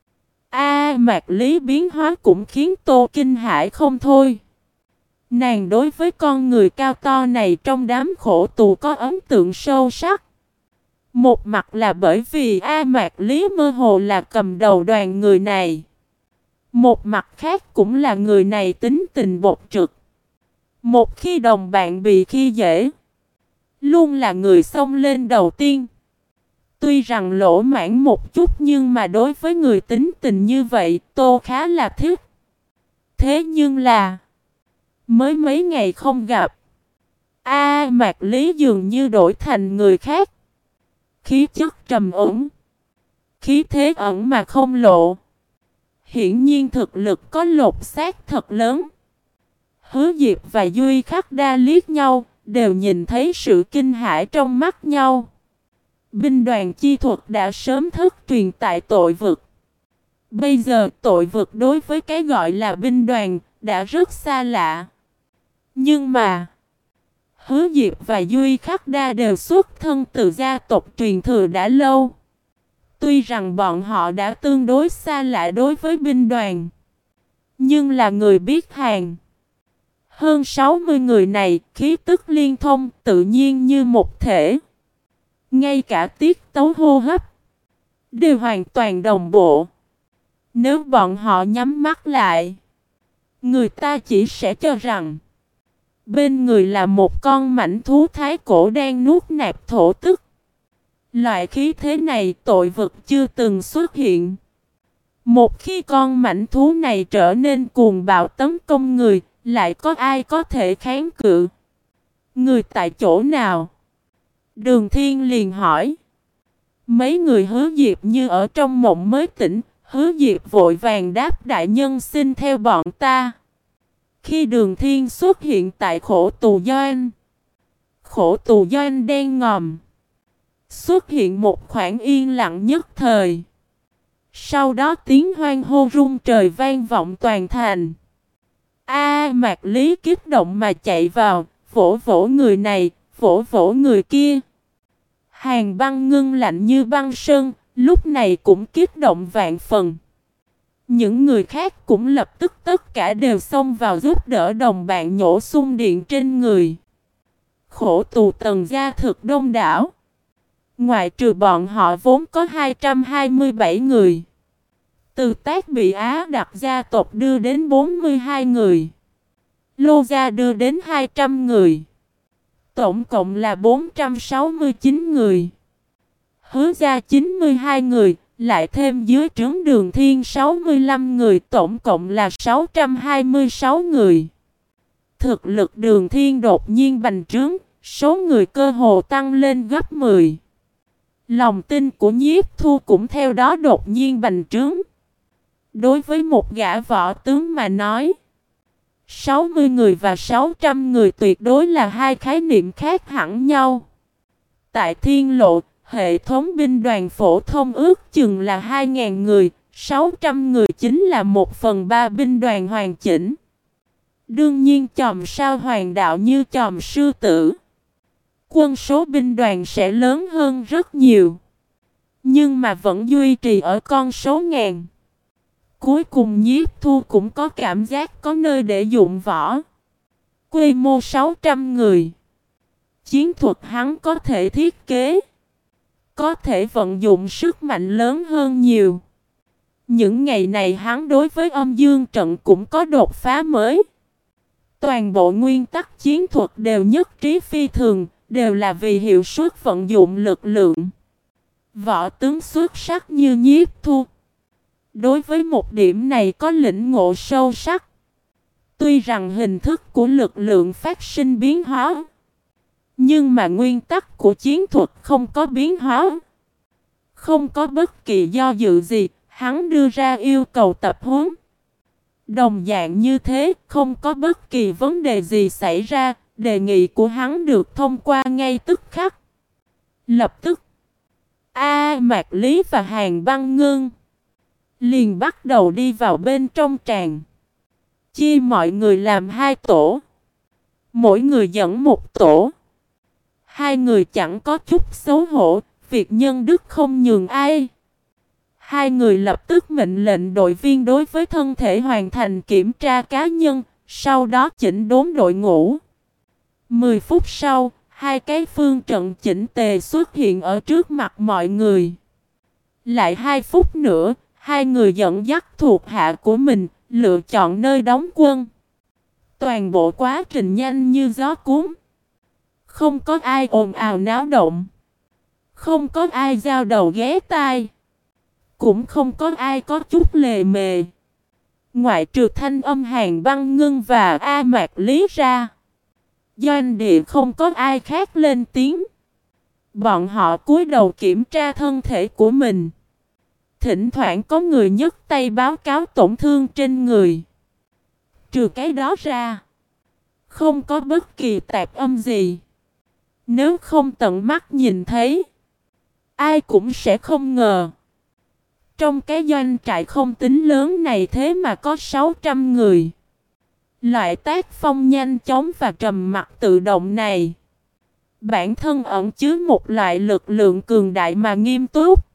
A Mạc Lý biến hóa cũng khiến Tô kinh hãi không thôi. Nàng đối với con người cao to này trong đám khổ tù có ấn tượng sâu sắc. Một mặt là bởi vì A Mạc Lý mơ hồ là cầm đầu đoàn người này. Một mặt khác cũng là người này tính tình bột trực. Một khi đồng bạn bị khi dễ, luôn là người xông lên đầu tiên. Tuy rằng lỗ mãn một chút nhưng mà đối với người tính tình như vậy, Tô khá là thích. Thế nhưng là mới mấy ngày không gặp, A Mạc Lý dường như đổi thành người khác. Khí chất trầm ổn, khí thế ẩn mà không lộ. Hiển nhiên thực lực có lột xác thật lớn. Hứa Diệp và Duy Khắc Đa liếc nhau, đều nhìn thấy sự kinh hãi trong mắt nhau. Binh đoàn chi thuật đã sớm thất truyền tại tội vực. Bây giờ tội vực đối với cái gọi là binh đoàn đã rất xa lạ. Nhưng mà Hứa Diệp và Duy Khắc Đa đều xuất thân từ gia tộc truyền thừa đã lâu. Tuy rằng bọn họ đã tương đối xa lạ đối với binh đoàn, nhưng là người biết hàng. Hơn sáu mươi người này khí tức liên thông tự nhiên như một thể. Ngay cả tiết tấu hô hấp đều hoàn toàn đồng bộ. Nếu bọn họ nhắm mắt lại, người ta chỉ sẽ cho rằng bên người là một con mãnh thú thái cổ đang nuốt nạp thổ tức. Loại khí thế này tội vực chưa từng xuất hiện. Một khi con mãnh thú này trở nên cuồng bạo tấn công người, lại có ai có thể kháng cự? Người tại chỗ nào? Đường Thiên liền hỏi. Mấy người Hứa Diệp như ở trong mộng mới tỉnh. Hứa Diệp vội vàng đáp đại nhân xin theo bọn ta. Khi Đường Thiên xuất hiện tại khổ tù doanh, khổ tù doanh đen ngòm, xuất hiện một khoảng yên lặng nhất thời. Sau đó tiếng hoan hô rung trời vang vọng toàn thành. A Mạc Lý kích động mà chạy vào, vỗ vỗ người này, vỗ vỗ người kia. Hàn Băng ngưng lạnh như băng sơn, lúc này cũng kích động vạn phần. Những người khác cũng lập tức tất cả đều xông vào giúp đỡ đồng bạn nhổ xung điện trên người. Khổ tù Tần gia thực đông đảo. Ngoại trừ bọn họ vốn có hai trăm hai mươi bảy người. Từ Tác bị Á Đặc gia tộc đưa đến bốn mươi hai người. Lô gia đưa đến hai trăm người. Tổng cộng là bốn trăm sáu mươi chín người. Hứa gia chín mươi hai người, lại thêm dưới trướng Đường Thiên sáu mươi lăm người, tổng cộng là sáu trăm hai mươi sáu người. Thực lực Đường Thiên đột nhiên bành trướng, số người cơ hồ tăng lên gấp mười. Lòng tin của Nhiếp Thu cũng theo đó đột nhiên bành trướng. Đối với một gã võ tướng mà nói, sáu mươi người và sáu trăm người tuyệt đối là hai khái niệm khác hẳn nhau. Tại Thiên Lộ, hệ thống binh đoàn phổ thông ước chừng là hai nghìn người, sáu trăm người chính là một phần ba binh đoàn hoàn chỉnh. Đương nhiên chòm sao hoàng đạo như chòm sư tử, quân số binh đoàn sẽ lớn hơn rất nhiều. Nhưng mà vẫn duy trì ở con số ngàn. Cuối cùng Nhiếp Thu cũng có cảm giác có nơi để dụng võ. Quy mô sáu trăm người. Chiến thuật hắn có thể thiết kế, có thể vận dụng sức mạnh lớn hơn nhiều. Những ngày này hắn đối với âm dương trận cũng có đột phá mới. Toàn bộ nguyên tắc chiến thuật đều nhất trí phi thường, đều là vì hiệu suất vận dụng lực lượng. Võ tướng xuất sắc như Nhiếp Thu, đối với một điểm này có lĩnh ngộ sâu sắc. Tuy rằng hình thức của lực lượng phát sinh biến hóa, nhưng mà nguyên tắc của chiến thuật không có biến hóa. Không có bất kỳ do dự gì, hắn đưa ra yêu cầu tập huấn. Đồng dạng như thế, không có bất kỳ vấn đề gì xảy ra, đề nghị của hắn được thông qua ngay tức khắc. Lập tức, A Mạc Lý và Hàn Băng Ngưng liền bắt đầu đi vào bên trong tràng. Chia mọi người làm hai tổ. Mỗi người dẫn một tổ. Hai người chẳng có chút xấu hổ, việc nhân đức không nhường ai. Hai người lập tức mệnh lệnh đội viên đối với thân thể hoàn thành kiểm tra cá nhân, sau đó chỉnh đốn đội ngũ. Mười phút sau, hai cái phương trận chỉnh tề xuất hiện ở trước mặt mọi người. Lại hai phút nữa, hai người dẫn dắt thuộc hạ của mình, lựa chọn nơi đóng quân. Toàn bộ quá trình nhanh như gió cuốn. Không có ai ồn ào náo động. Không có ai giao đầu ghé tai. Cũng không có ai có chút lề mề. Ngoại trừ thanh âm Hàn Băng Ngưng và A Mạc Lý ra, doanh địa không có ai khác lên tiếng. Bọn họ cúi đầu kiểm tra thân thể của mình. Thỉnh thoảng có người nhấc tay báo cáo tổn thương trên người. Trừ cái đó ra, không có bất kỳ tạp âm gì. Nếu không tận mắt nhìn thấy, ai cũng sẽ không ngờ. Trong cái doanh trại không tính lớn này thế mà có sáu trăm người. Loại tác phong nhanh chóng và trầm mặc tự động này, bản thân ẩn chứa một loại lực lượng cường đại mà nghiêm túc,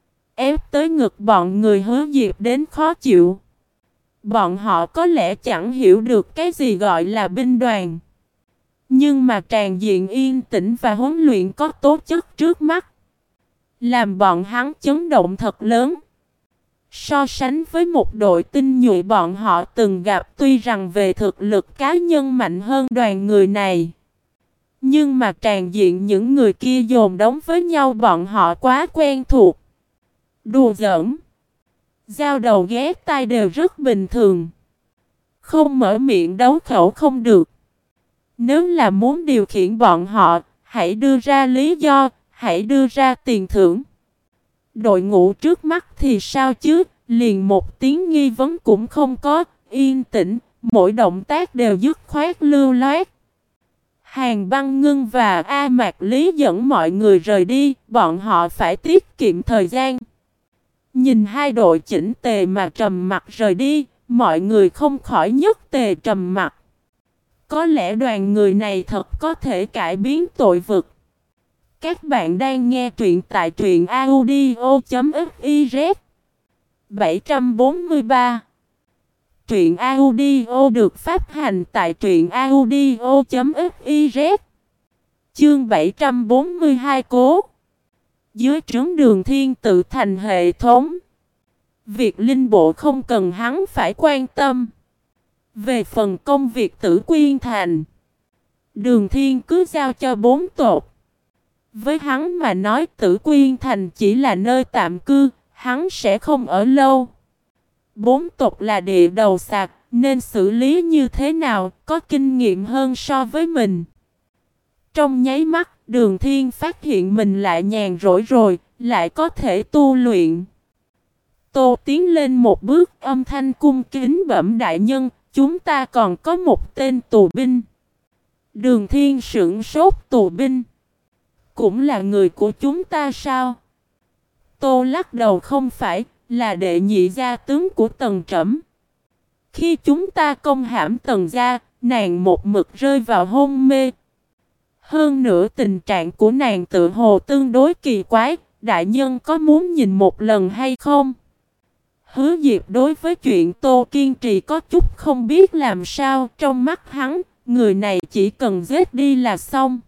ép tới ngực bọn người Hứa Diệp đến khó chịu. Bọn họ có lẽ chẳng hiểu được cái gì gọi là binh đoàn. Nhưng mà tràn diện yên tĩnh và huấn luyện có tố chất trước mắt, làm bọn hắn chấn động thật lớn. So sánh với một đội tinh nhuệ bọn họ từng gặp, tuy rằng về thực lực cá nhân mạnh hơn đoàn người này, nhưng mà tràn diện những người kia dồn đóng với nhau bọn họ quá quen thuộc. Đùa giỡn, giao đầu ghé tai đều rất bình thường. Không mở miệng đấu khẩu không được. Nếu là muốn điều khiển bọn họ, hãy đưa ra lý do, hãy đưa ra tiền thưởng. Đội ngũ trước mắt thì sao chứ, liền một tiếng nghi vấn cũng không có, yên tĩnh, mỗi động tác đều dứt khoát lưu loát. Hàn Băng Ngưng và A Mạc Lý dẫn mọi người rời đi, bọn họ phải tiết kiệm thời gian. Nhìn hai đội chỉnh tề mà trầm mặc rời đi, mọi người không khỏi nhất tề trầm mặc. Có lẽ đoàn người này thật có thể cải biến tội vực. Các bạn đang nghe truyện tại truyện audio.fiz bảy trăm bốn mươi ba. Truyện audio được phát hành tại truyện audio.fiz. Chương bảy trăm bốn mươi hai cố. Dưới trướng Đường Thiên tự thành hệ thống. Việc linh bộ không cần hắn phải quan tâm. Về phần công việc Tử Quyên Thành, Đường Thiên cứ giao cho bốn tộc. Với hắn mà nói Tử Quyên Thành chỉ là nơi tạm cư, hắn sẽ không ở lâu. Bốn tộc là địa đầu sạc, nên xử lý như thế nào có kinh nghiệm hơn so với mình. Trong nháy mắt, Đường Thiên phát hiện mình lại nhàn rỗi rồi, lại có thể tu luyện. Tô tiến lên một bước, âm thanh cung kính bẩm đại nhân, chúng ta còn có một tên tù binh. Đường Thiên sững sốt, tù binh cũng là người của chúng ta sao? Tô lắc đầu, không phải, là đệ nhị gia tướng của Tần Trẫm. Khi chúng ta công hãm Tần gia, nàng một mực rơi vào hôn mê. Hơn nữa tình trạng của nàng tự hồ tương đối kỳ quái, đại nhân có muốn nhìn một lần hay không? Hứa Diệp đối với chuyện Tô kiên trì có chút không biết làm sao, trong mắt hắn, người này chỉ cần giết đi là xong.